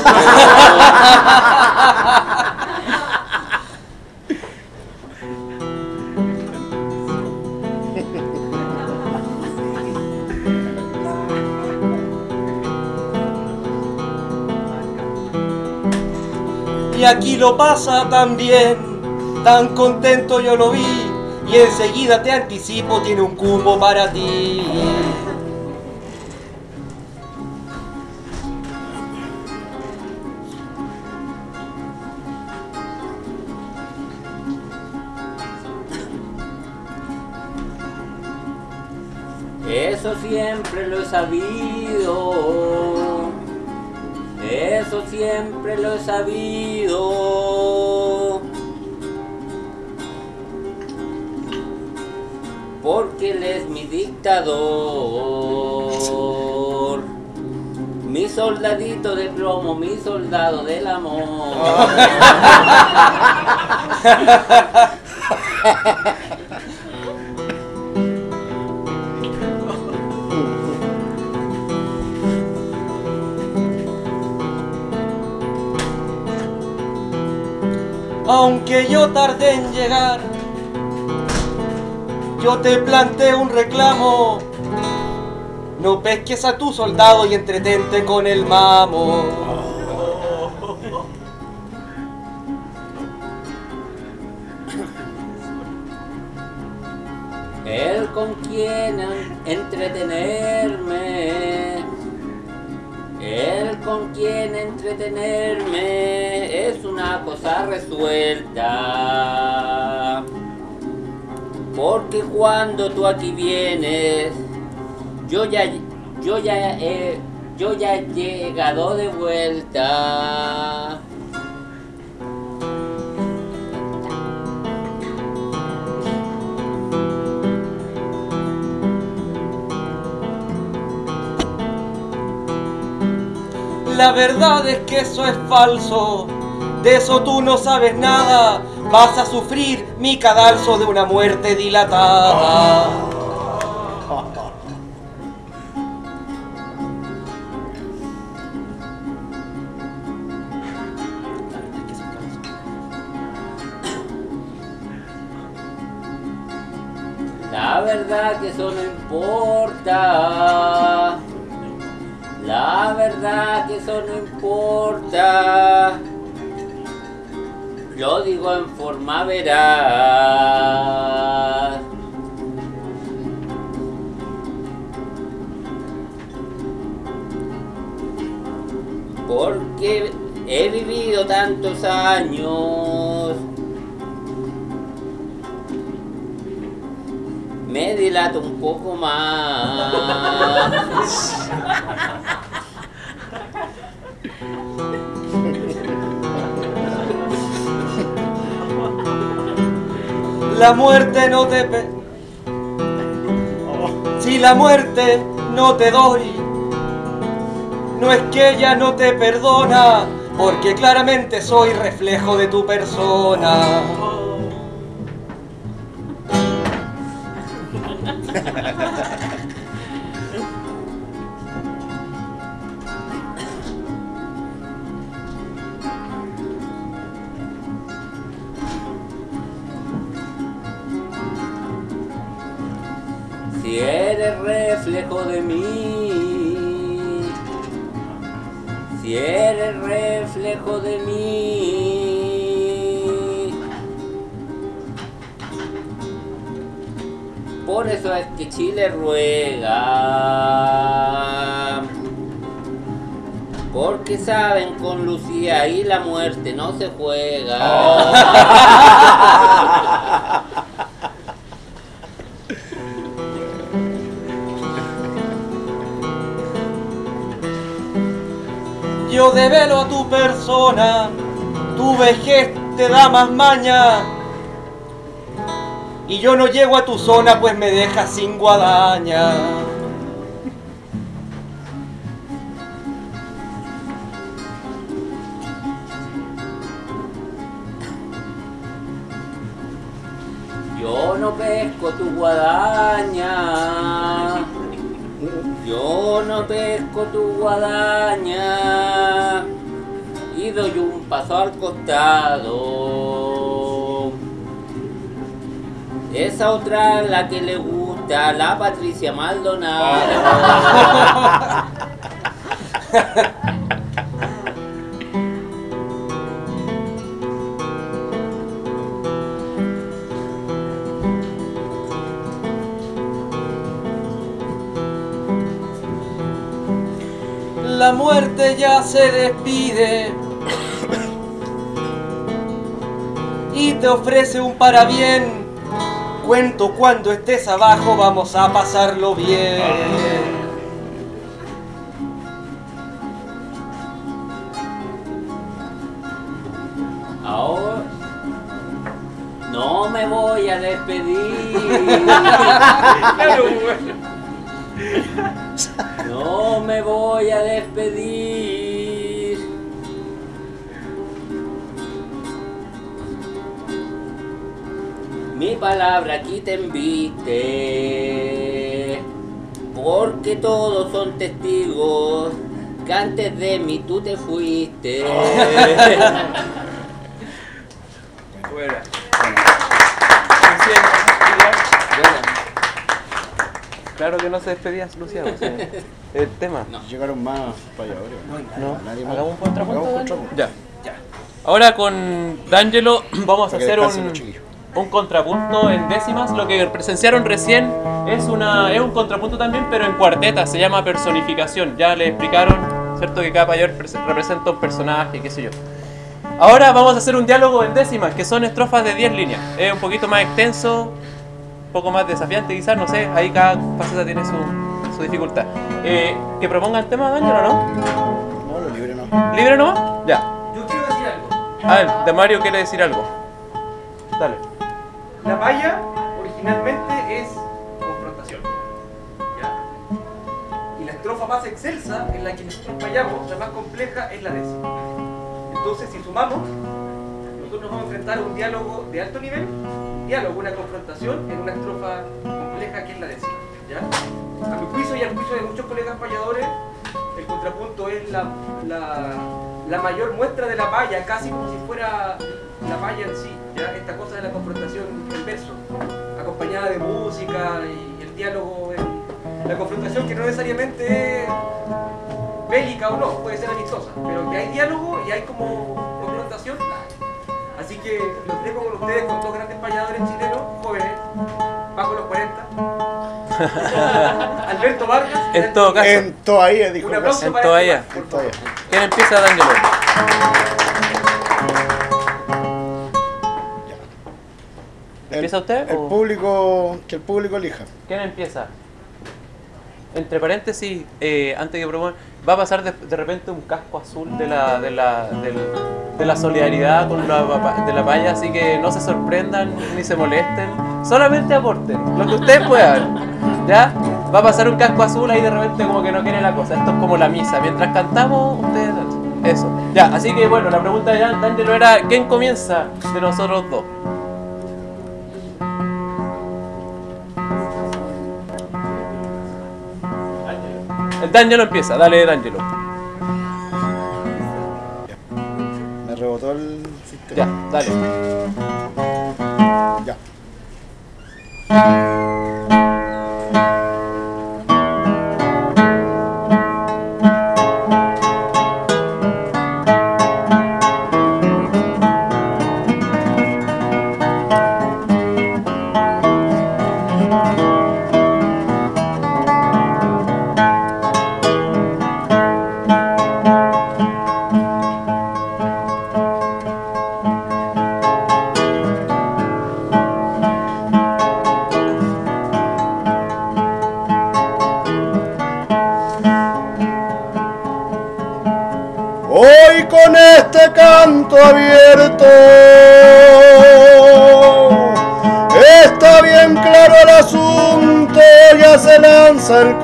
Y aquí lo pasa tan bien, tan contento yo lo vi, y enseguida te anticipo, tiene un cupo para ti. Eso siempre lo he sabido, eso siempre lo he sabido, porque él es mi dictador, mi soldadito de plomo, mi soldado del amor. Aunque yo tardé en llegar, yo te planteé un reclamo. No pesques a tu soldado y entretente con el mamo. Él con quien entretenerme, él con quien entretenerme es una cosa resuelta. Porque cuando tú aquí vienes, yo ya, yo ya he, yo ya he llegado de vuelta. La verdad es que eso es falso, de eso tú no sabes nada, vas a sufrir mi cadalso de una muerte dilatada. La verdad que eso no importa. La verdad que eso no importa. Lo digo en forma veraz. Porque he vivido tantos años, me dilato un poco más. La muerte no te pe... Si la muerte no te doy, no es que ella no te perdona, porque claramente soy reflejo de tu persona. Si eres reflejo de mí, si eres reflejo de mí, por eso es que Chile ruega, porque saben con Lucía y la muerte no se juega. Oh. Yo develo a tu persona, tu vejez te da más maña, y yo no llego a tu zona pues me dejas sin guadaña. Yo no pesco tu guadaña, Yo no pesco tu guadaña y doy un paso al costado. Esa otra la que le gusta, la Patricia Maldonado. La muerte ya se despide y te ofrece un parabién. Cuento cuando estés abajo, vamos a pasarlo bien. Ahora no me voy a despedir. No me voy a despedir. Mi palabra aquí te embiste, porque todos son testigos que antes de mí tú te fuiste. Bueno. Claro que no se despedían, Luciano. O sea, el tema. No. Llegaron más payadores. No. Nadie más. Hagamos un contrapunto. Hagamos un contrapunto. Ya. Ahora con D'Angelo vamos a Para que hacer descansen un, los chiquillos. un contrapunto en décimas. Lo que presenciaron recién es, una, es un contrapunto también, pero en cuarteta. Se llama personificación. Ya les explicaron, ¿cierto? Que cada payador representa un personaje, qué sé yo. Ahora vamos a hacer un diálogo en décimas, que son estrofas de diez líneas. Es un poquito más extenso, un poco más desafiante quizás, no sé. Ahí cada faceta tiene su, su dificultad. Eh, ¿Que propongan tema, D'Angelo, no? No, lo libre no. ¿Libre nomás? Ya. Yo quiero decir algo. A ver, de Mario quiere decir algo. Dale. La paya originalmente es confrontación. ¿Ya? Y la estrofa más excelsa en la que nosotros payamos, la más compleja, es la décima. Entonces, si sumamos, nosotros nos vamos a enfrentar a un diálogo de alto nivel, un diálogo, una confrontación en una estrofa compleja que es la décima. ¿Ya? A mi juicio y al juicio de muchos colegas payadores, el contrapunto es la, la, la mayor muestra de la paya, casi como si fuera la paya en sí. ¿Ya? Esta cosa de la confrontación en verso, acompañada de música y el diálogo, en, la confrontación que no necesariamente es bélica o no, puede ser amistosa, pero que hay diálogo y hay como confrontación. Así que los dejo con ustedes, con dos grandes payadores chilenos, jóvenes, bajo los cuarenta. Alberto Vargas. En todo caso. En todavía, dijo. Un aplauso En para todavía. este man, En por favor. todavía. ¿Quién empieza, D'Angelo? ¿Empieza usted El o- público, que el público elija. ¿Quién empieza? Entre paréntesis, eh, antes que propongan, va a pasar de, de repente un casco azul de la, de la, del- de la solidaridad con la, papa- de la paya, así que no se sorprendan ni se molesten, solamente aporten lo que ustedes puedan, ¿ya? Va a pasar un casco azul ahí de repente como que no quiere la cosa, esto es como la misa, mientras cantamos, ustedes hacen eso, ya, así que bueno, la pregunta de D'Angelo era, ¿quién comienza de nosotros dos? El D'Angelo empieza, dale D'Angelo. Me rebotó el sistema. Ya, dale. Ya. Hoy con este canto abierto está bien claro el asunto, ya se lanza el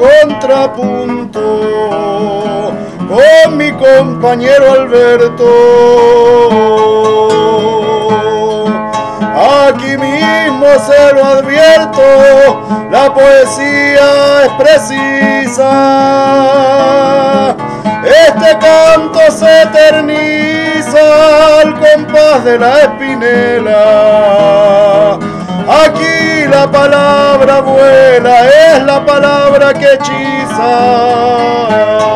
contrapunto con mi compañero Alberto. aquí mismo se lo advierto, la poesía es precisa. Este canto se eterniza al compás de la espinela. Aquí la palabra vuela, es la palabra que hechiza.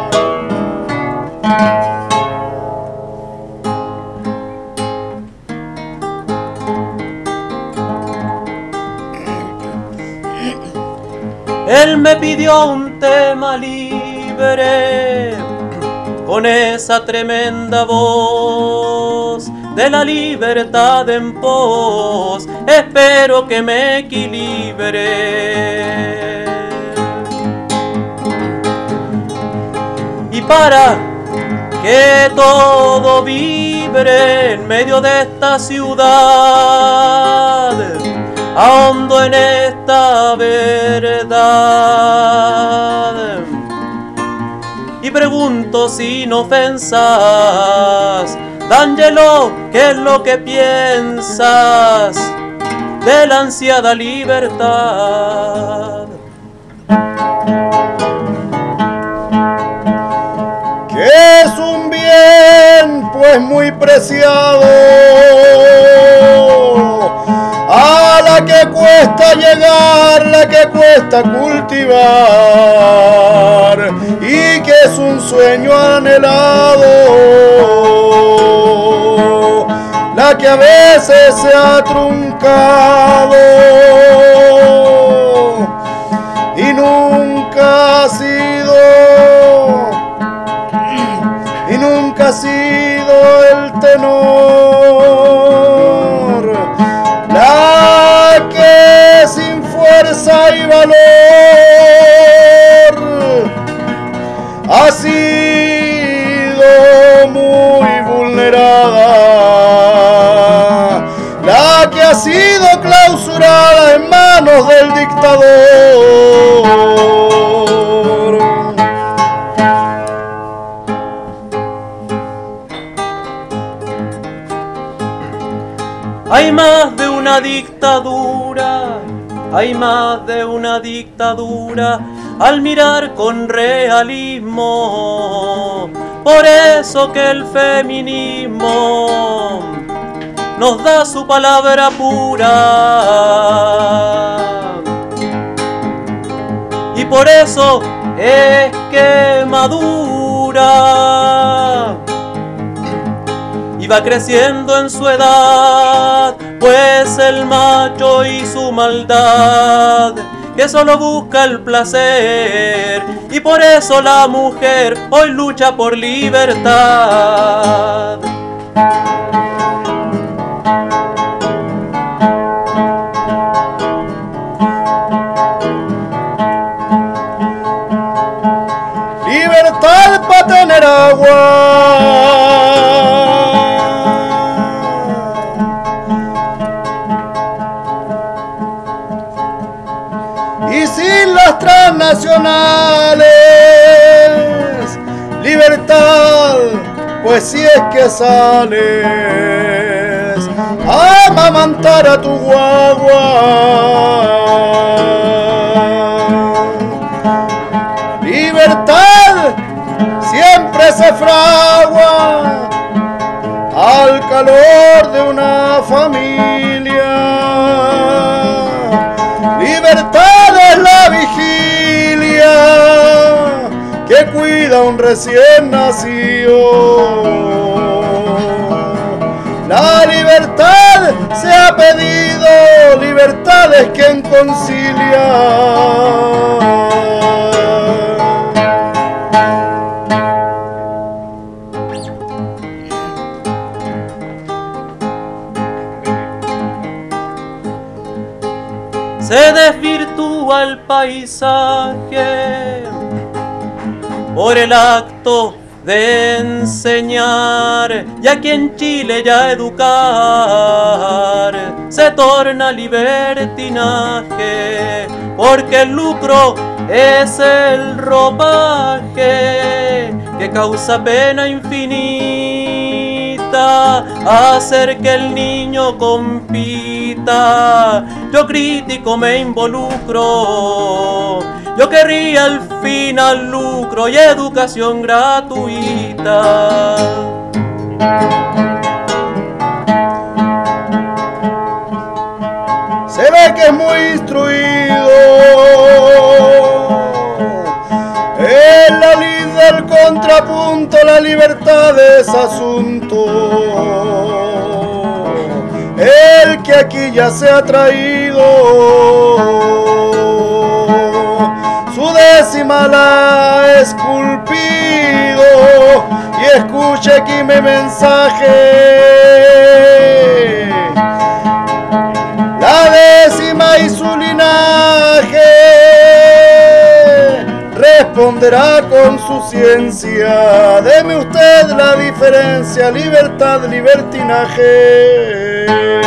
Él me pidió un tema libre con esa tremenda voz de la libertad en pos. Espero que me equilibre. Y para que todo vibre en medio de esta ciudad, ahondo en esta verdad y pregunto sin ofensas, D'Angelo, ¿qué es lo que piensas de la ansiada libertad? Que es un bien pues muy preciado, a la que cuesta llegar, la que cuesta cultivar, y que es un sueño anhelado, la que a veces se ha truncado y nunca ha sido, y nunca ha sido el tenor, la que sin fuerza y valor ha sido muy vulnerada, la que ha sido clausurada en manos del dictador. Hay más de una dictadura, hay más de una dictadura al mirar con realismo. Por eso que el feminismo nos da su palabra pura. Y por eso es que madura y va creciendo en su edad, pues el macho y su maldad, que solo busca el placer, y por eso la mujer hoy lucha por libertad. Libertad para tener agua, y sin las transnacionales, libertad, pues si es que sales a amamantar a tu guagua. Libertad siempre se fragua al calor de una familia. Libertad es la vigilia que cuida un recién nacido. La libertad se ha pedido, libertad es quien concilia. Se desvirtúa el paisaje por el acto de enseñar, y aquí en Chile ya educar se torna libertinaje, porque el lucro es el ropaje que causa pena infinita, hacer que el niño compita altruista, yo crítico me involucro. Yo querría al final lucro y educación gratuita. Se ve que es muy instruido, es la lid del contrapunto, la libertad es asunto, el que aquí ya se ha traído, su décima la ha esculpido, y escuche aquí mi mensaje. La décima y su linaje responderá con su ciencia. Deme usted la diferencia, libertad, libertinaje.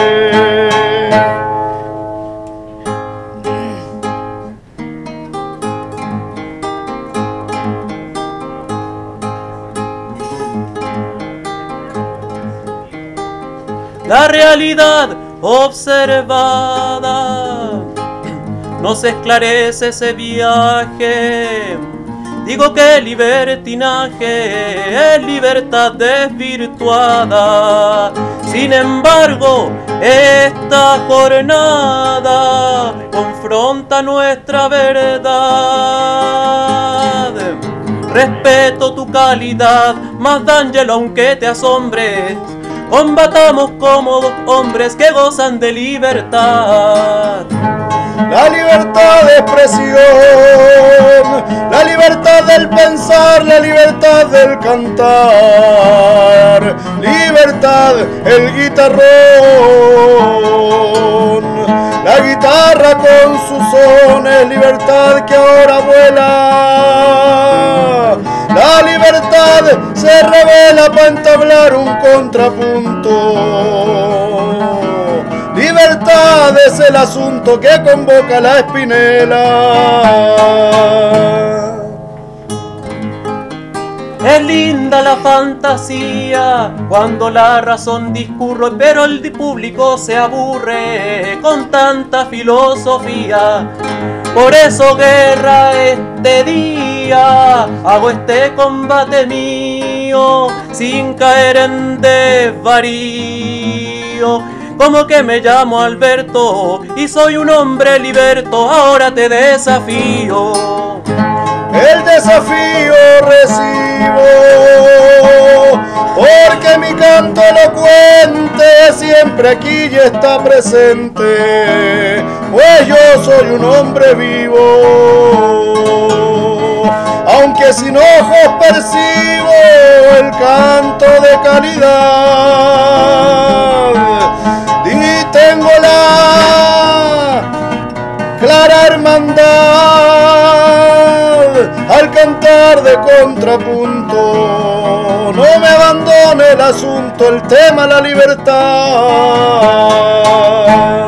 La realidad observada no se esclarece ese viaje. Digo que libertinaje es libertad desvirtuada. Sin embargo, esta jornada confronta nuestra verdad. Respeto tu calidad, más D'Angelo aunque te asombres. Combatamos como dos hombres que gozan de libertad. La libertad de expresión, la libertad del pensar, la libertad del cantar, libertad el guitarrón, la guitarra con sus sones, libertad que ahora vuela. La libertad se revela para entablar un contrapunto. Libertad es el asunto que convoca la espinela. Es linda la fantasía cuando la razón discurre, pero el público se aburre con tanta filosofía. Por eso guerra este día, hago este combate mío sin caer en desvarío. Como que me llamo Alberto y soy un hombre liberto, ahora te desafío. El desafío recibo, porque mi canto elocuente siempre aquí ya está presente, pues yo soy un hombre vivo, aunque sin ojos percibo el canto de calidad, y tengo la clara hermandad al cantar de contrapunto. No me abandone el asunto, el tema, la libertad.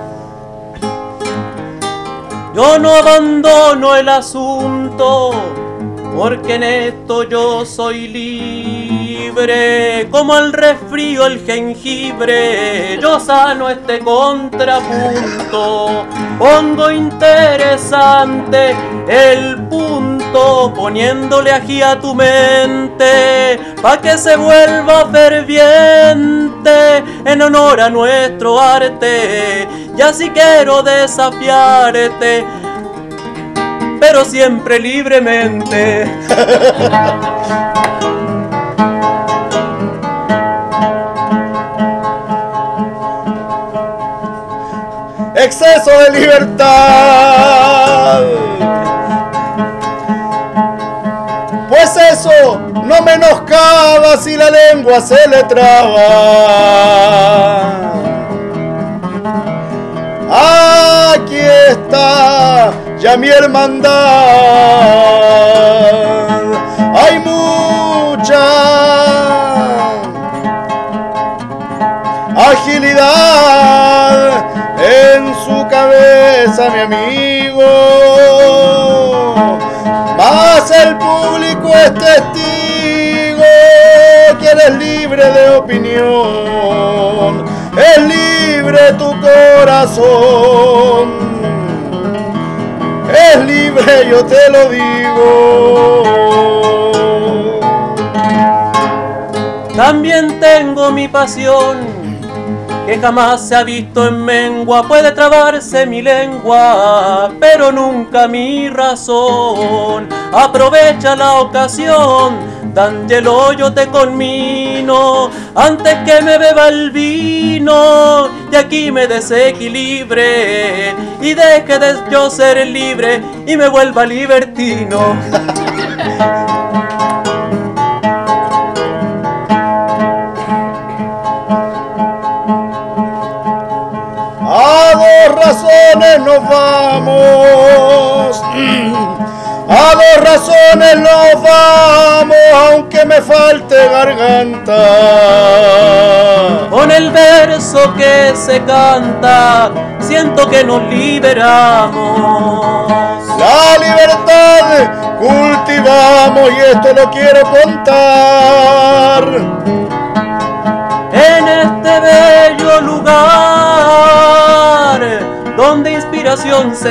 Yo no abandono el asunto, porque en esto yo soy libre, como el resfrío el jengibre, yo sano este contrapunto, pongo interesante el punto, poniéndole ají a tu mente, pa' que se vuelva ferviente, en honor a nuestro arte, y así quiero desafiarte, pero siempre libremente. Exceso de libertad, pues eso no menoscaba si la lengua se le traba. Aquí está ya mi hermandad, hay mucha agilidad en su cabeza, mi amigo, mas el público es testigo que él es libre de opinión, es libre libre tu corazón, es libre, yo te lo digo. También tengo mi pasión, que jamás se ha visto en mengua. Puede trabarse mi lengua, pero nunca mi razón. Aprovecha la ocasión, D'Angelo, yo te conmino, antes que me beba el vino y aquí me desequilibre y deje de yo ser libre y me vuelva libertino. A dos razones nos vamos, a dos razones nos vamos, aunque me falte garganta. Con el verso que se canta, siento que nos liberamos. La libertad cultivamos y esto lo quiero contar. En este bello lugar, donde inspiración se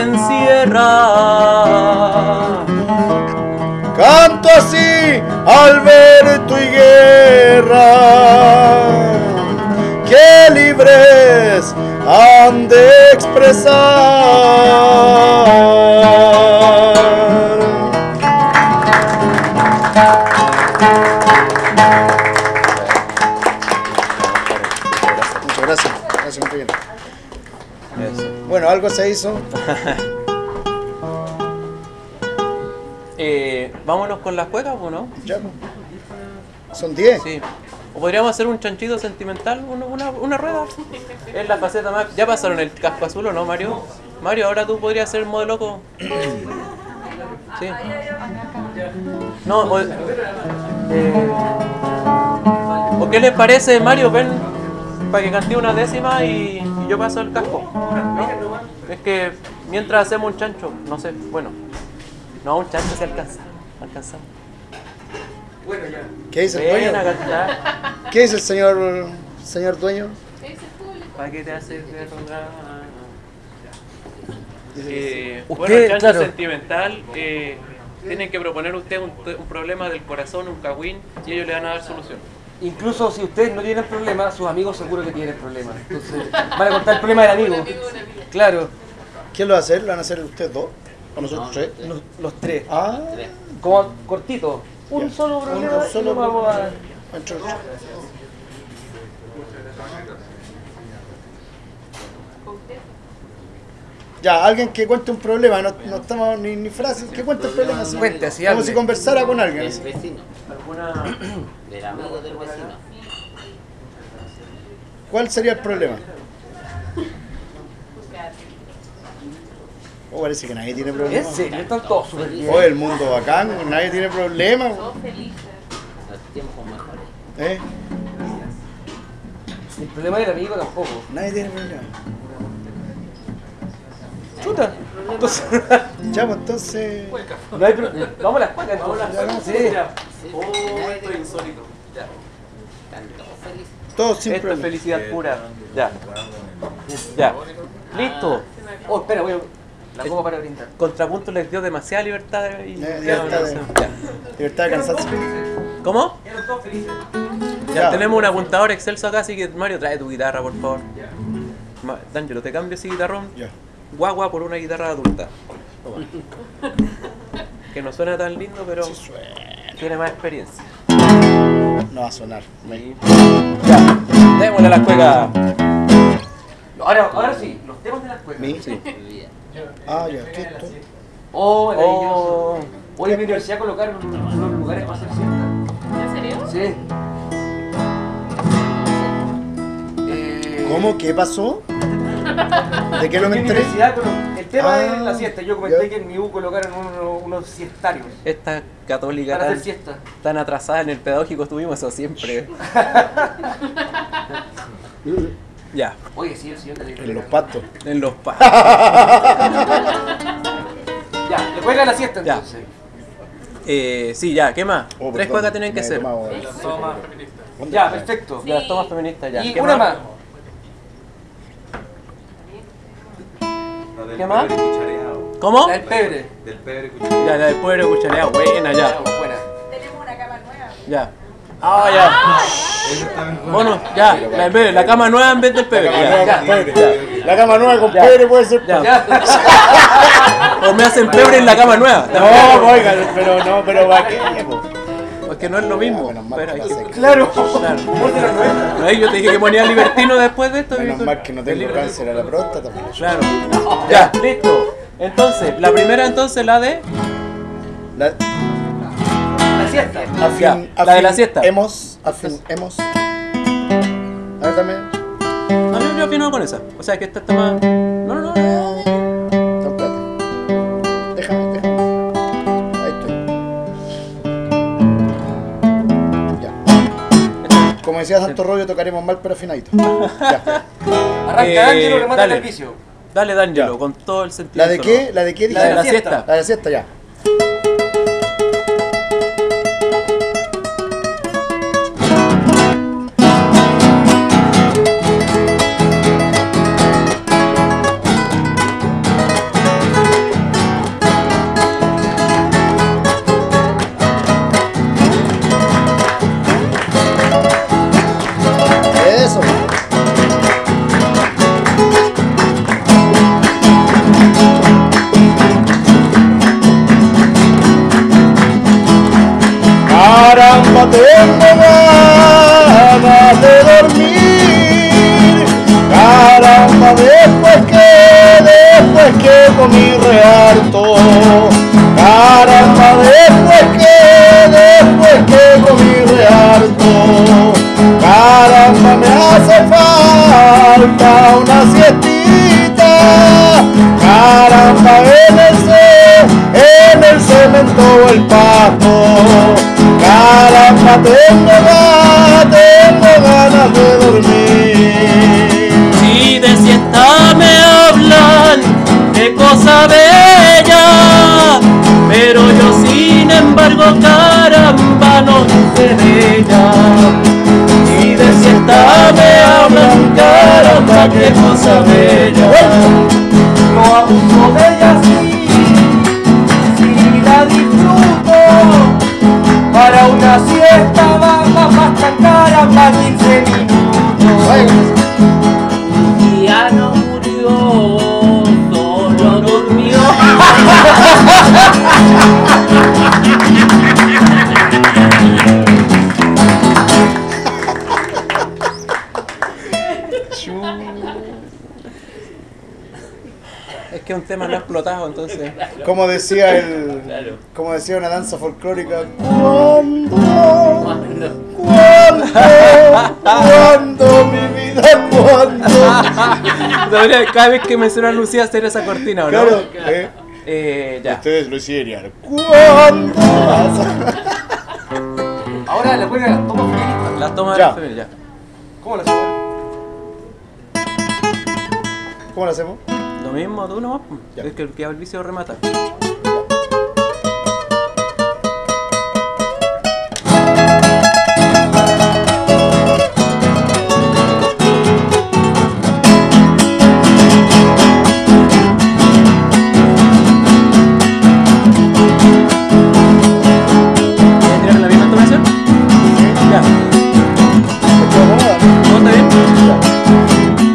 encierra, canto así Alberto Higuera, que libres han de expresar. Muchas gracias, gracias, muy bien. Eso. Bueno, algo se hizo. eh, Vámonos con las cuecas, ¿o no? Ya, son diez. Sí. O podríamos hacer un chanchito sentimental, una, una, una rueda. Es la faceta más. ¿Ya pasaron el casco azul o no, Mario? Mario, ahora tú podrías ser modo loco. Sí. No, o, eh, ¿o qué les parece, Mario? Ven para que cante una décima y, y yo paso el casco. ¿No? Es que mientras hacemos un chancho, no sé, bueno. No, un chancho se alcanza. Alcanzamos. ¿Qué dice el Ven dueño? a cantar. ¿Qué dice el señor, señor dueño? ¿Para qué te haces de rogar? Eh, Usted, bueno, el chancho claro. sentimental, eh, tienen que proponer usted un, un problema del corazón, un cagüín, y ellos le van a dar solución. Incluso si ustedes no tienen problemas, sus amigos seguro que tienen problemas. Entonces, van a contar el problema del amigo. Claro, ¿Quién lo va a hacer? ¿Lo van a hacer ustedes dos? ¿O nosotros tres? los, los tres. Ah, Como cortito. Un Ya. solo problema Un solo y nos vamos a... entre los tres. Ya, alguien que cuente un problema, no, no estamos ni, ni frases, que cuente el problema así. Cuente, así Como hable. si conversara con alguien. Del así. vecino, ¿Alguna...? del amigo del vecino. ¿Cuál sería el problema? Oh, parece que nadie tiene ¿En problema. serio? Están todos súper bien. Oh, el mundo bacán, nadie tiene problema. Todos felices. Los tiempos mejores. ¿Eh? El problema del amigo tampoco. Nadie tiene problema. Chuta. Entonces, Ya, pues entonces. no hay problema. Vamos a las cuecas entonces. Sí. Oh, esto es insólito. Ya. Están todos felices. Todos sin Esto es problema. felicidad pura. Ya. Ya. Listo. Oh, espera, voy a... La copa para brindar. Contrapunto les dio demasiada libertad y... Eh, ya, libertad no de- sé. Ya. Libertad de cansancio. ¿Cómo? Eran todos felices. Ya, Ya. tenemos un apuntador excelso acá, así que Mario, trae tu guitarra, por favor. Ma- D'Angelo, te cambio ese guitarrón Ya. guagua por una guitarra adulta. Toma. Que no suena tan lindo, pero Sí suena. tiene más experiencia. No va a sonar. Y- Ya, démosle a la cueca. Ahora, ahora sí, los temas de las cuecas. ¿Mi? Vida. Ah, ya, ¿qué esto? Oh, maravilloso. Oh, Hoy en mi universidad colocaron unos unos lugares para hacer siesta. ¿En serio? Sí. Eh, ¿Cómo? ¿Qué pasó? ¿De qué no me en mi enteré? universidad colo- el tema Ah, es la siesta. Yo comenté ya. que en mi U colocaron unos, unos siestarios esta católica para hacer tan, siesta. tan atrasada en el pedagógico estuvimos eso siempre. Ya, Oye, sí, el señor En los pastos. en los pa. Ya, le juega la siesta Ya. entonces. Eh, sí, ya, ¿qué más? Oh, Tres perdón, cuecas tienen que me he ser. tomado- Ya, perfecto. Ya, las tomas feministas ya. Y ¿Qué una más? más. La del ¿Qué más? pebre cuchareado. ¿Cómo? La del pebre. Del pebre cuchareado. Ya, la del pueblo cuchareado, buena ya. Ya, buena. Tenemos una cama nueva. Ya. Ah, ya. Esa está mejor. Bueno, ya, la, en vez- la cama nueva en vez del pebre. cama Ya, nueva ya. con pebre. La cama nueva con Ya. pebre puede ser. Ya. Ya. O me hacen pebre en la cama nueva. No, oiga, pero no, pero ¿para qué? po? Porque no es lo mismo. Menos mal Pero que ahí- la seca. Claro. Claro. Humor de los noventa. No, yo te dije que ponía libertino después de esto. Menos y- mal que no el tengo libro- cáncer a la próstata. pero- Claro. Ya, listo. Entonces, la primera entonces la de. La, La siesta. a fin, Ya, a la de fin la siesta. Hemos, a fin, hemos. A ver, dame. No, yo, yo opino con esa. O sea que esta está más. No, no, no. no. No, espérate. Déjame, déjame. Ahí estoy. Ya. Como decía Santo Rollo, tocaremos mal pero afinadito. Ya. Arranca Eh, Ángelo, remata dale. el vicio. Dale, D'Angelo, Ya. con todo el sentido. ¿La de qué? ¿La de qué La de la dije? siesta. La de la siesta, ya. Eso. Caramba, tengo ganas de dormir. Caramba, después que, después que comí re harto. Caramba, después que, después que comí re harto. Caramba, me hace falta una siestita. Caramba, en el, ce- en el cemento o el pasto. Caramba, tengo ganas, tengo ganas de dormir. Si de siesta me hablan, qué cosa bella. Pero yo sin embargo, caramba, no hice de ella. Si de siesta me hablan, caramba, qué cosa bella. No abuso de ella sí, si la disfruto. Para una siesta baja basta caramba quince minutos. Y ya no murió, solo durmió. Es que un tema no ha explotado, entonces. Como decía el, Claro. como decía una danza folclórica, cuando, Cuando- cuando, cuando mi vida, cuando. Debería cada vez que menciona a Lucía hacer esa cortina, ¿o no? Claro, eh, Eh, ya. ustedes lo hicieron. Cuando. Ahora le ponen las tomas feministas. Las tomas de Ya. la familia, ya. ¿Cómo las hacemos? ¿Cómo lo hacemos? Lo mismo, tú nomás. pues. Ya. Es que el que va el vicio remata. ¿Quieres tirar la misma entonación? Ya. ¿Todo está bien?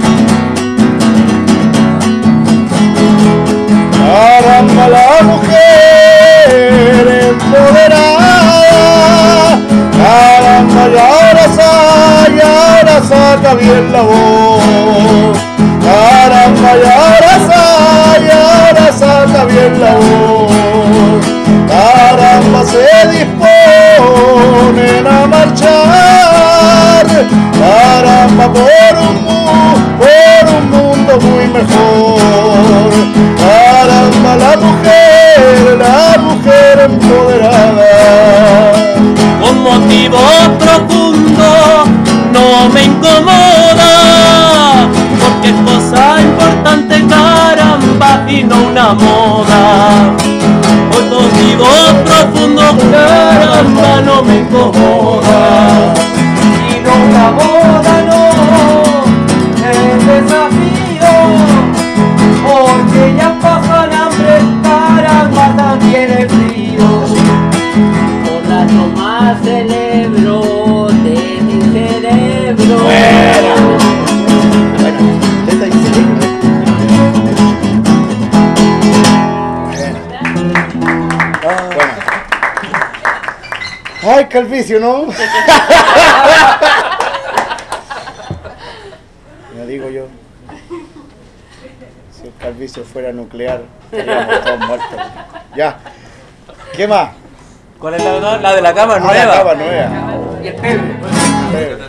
Caramba, la mujer empoderada. Caramba, y ahora saca, y ahora saca bien la voz. Caramba, y ahora saca, y ahora saca bien la voz. Caramba, se disponen a marchar. Caramba, por un, mu- por un mundo muy mejor. Caramba, la mujer, la mujer empoderada. Con motivos profundos no me incomoda, porque es cosa importante, caramba, y no una moda. Con motivos profundos, caramba, no me incomoda. Y no la moda no es desafío, porque Ay, Calvicio, ¿no? Me digo yo. Si el Calvicio fuera nuclear, estaríamos todos muertos. Ya. ¿Qué más? ¿Cuál es la otra? La de la cama Ah, nueva. la cama nueva. Y el pebre. Pebre.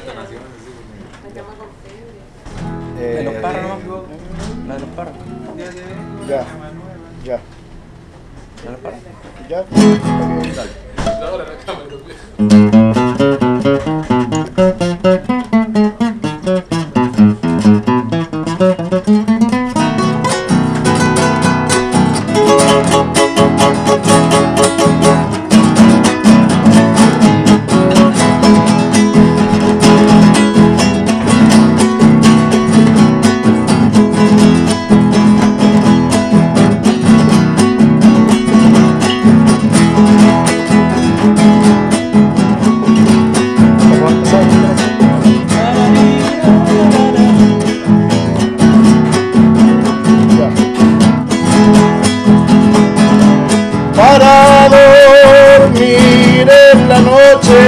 La de los Eh, parros, ¿no? La de los parros. Ya. Ya. La de los parros. Ya. Ok, dale. Ahora la cámara. Vamos a empezar. Ya. Para dormir en la noche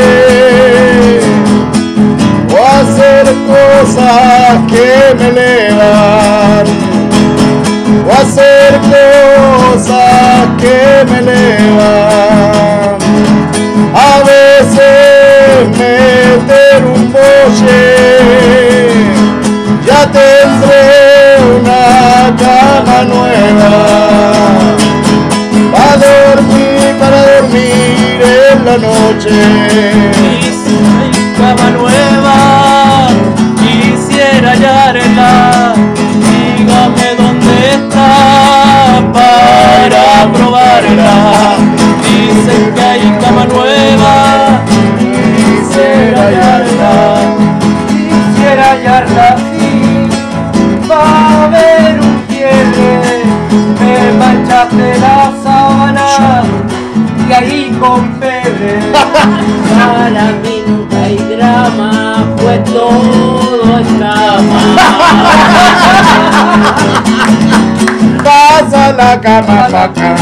o hacer cosas que me elevan o hacer cosas que me elevan, a veces meter un boche, ya tendré una cama nueva para dormir, para dormir en la noche. Y si hay cama nueva, quisiera hallarla. Dígame dónde está para probarla. Dicen que hay cama nueva, quisiera hallarla. Quisiera hallarla así, va a haber un quiebre. Me manchaste la sábana y ahí con pebre. Para mí nunca hay drama, pues todo es cama. Pasa la cama pa' acá.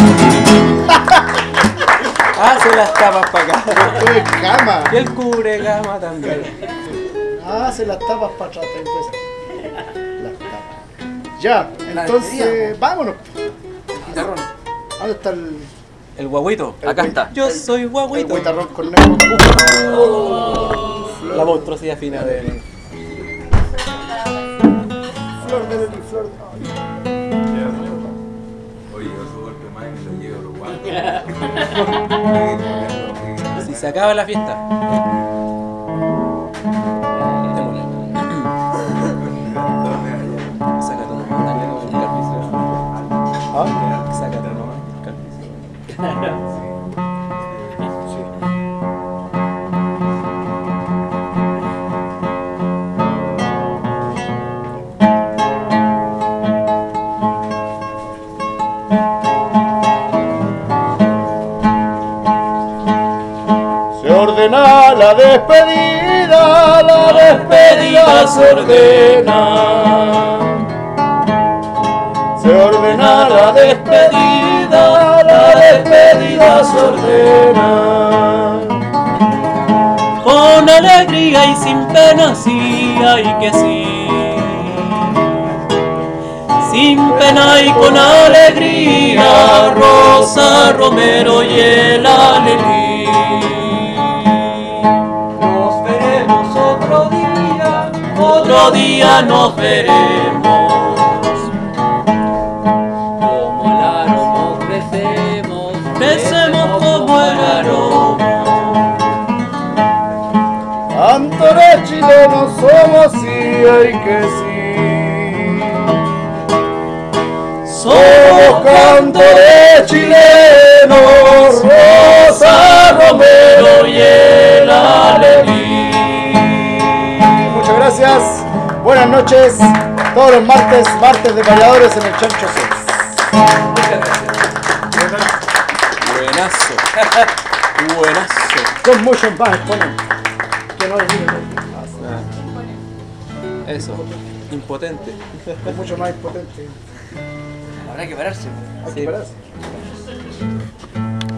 Hace las camas para acá. Estoy en cama. Y el cubre cama también. Hace las tapas para atrás. Pues. Las tapas. Ya, entonces, vámonos. Guitarrón. ¿Dónde está el, El guaguito. El Acá guai- está. Yo soy el guaguito. guitarrón con negro? La monstruosidad fina de Flor de y flor de... Oye, otro golpe más y me lo llevo a Uruguay. Si se acaba la fiesta. Sácate nomás, dale con el carpicio. ¿Ah? Sácate nomás el carpicio. Se ordena la despedida, la despedida se ordena. Se ordena la despedida, la despedida se ordena. Con alegría y sin pena, sí, ay que sí. Sin pena y con alegría, Rosa Romero y el Alelí. Nos veremos otro día, Otro día nos veremos. Como el aroma crecemos, Crecemos como el aroma. Cantores chilenos somos, sí, hay que sí. Somos cantores chilenos, Rosa Romero y el Alelí. Muchas gracias, buenas noches, todos los martes, martes de payadores en el Chancho seis. Buenazo. Buenazo. Con mucho más, ponen. Que no decir Eso. Impotente. es mucho más impotente. habrá que pararse. Hay Sí. que pararse.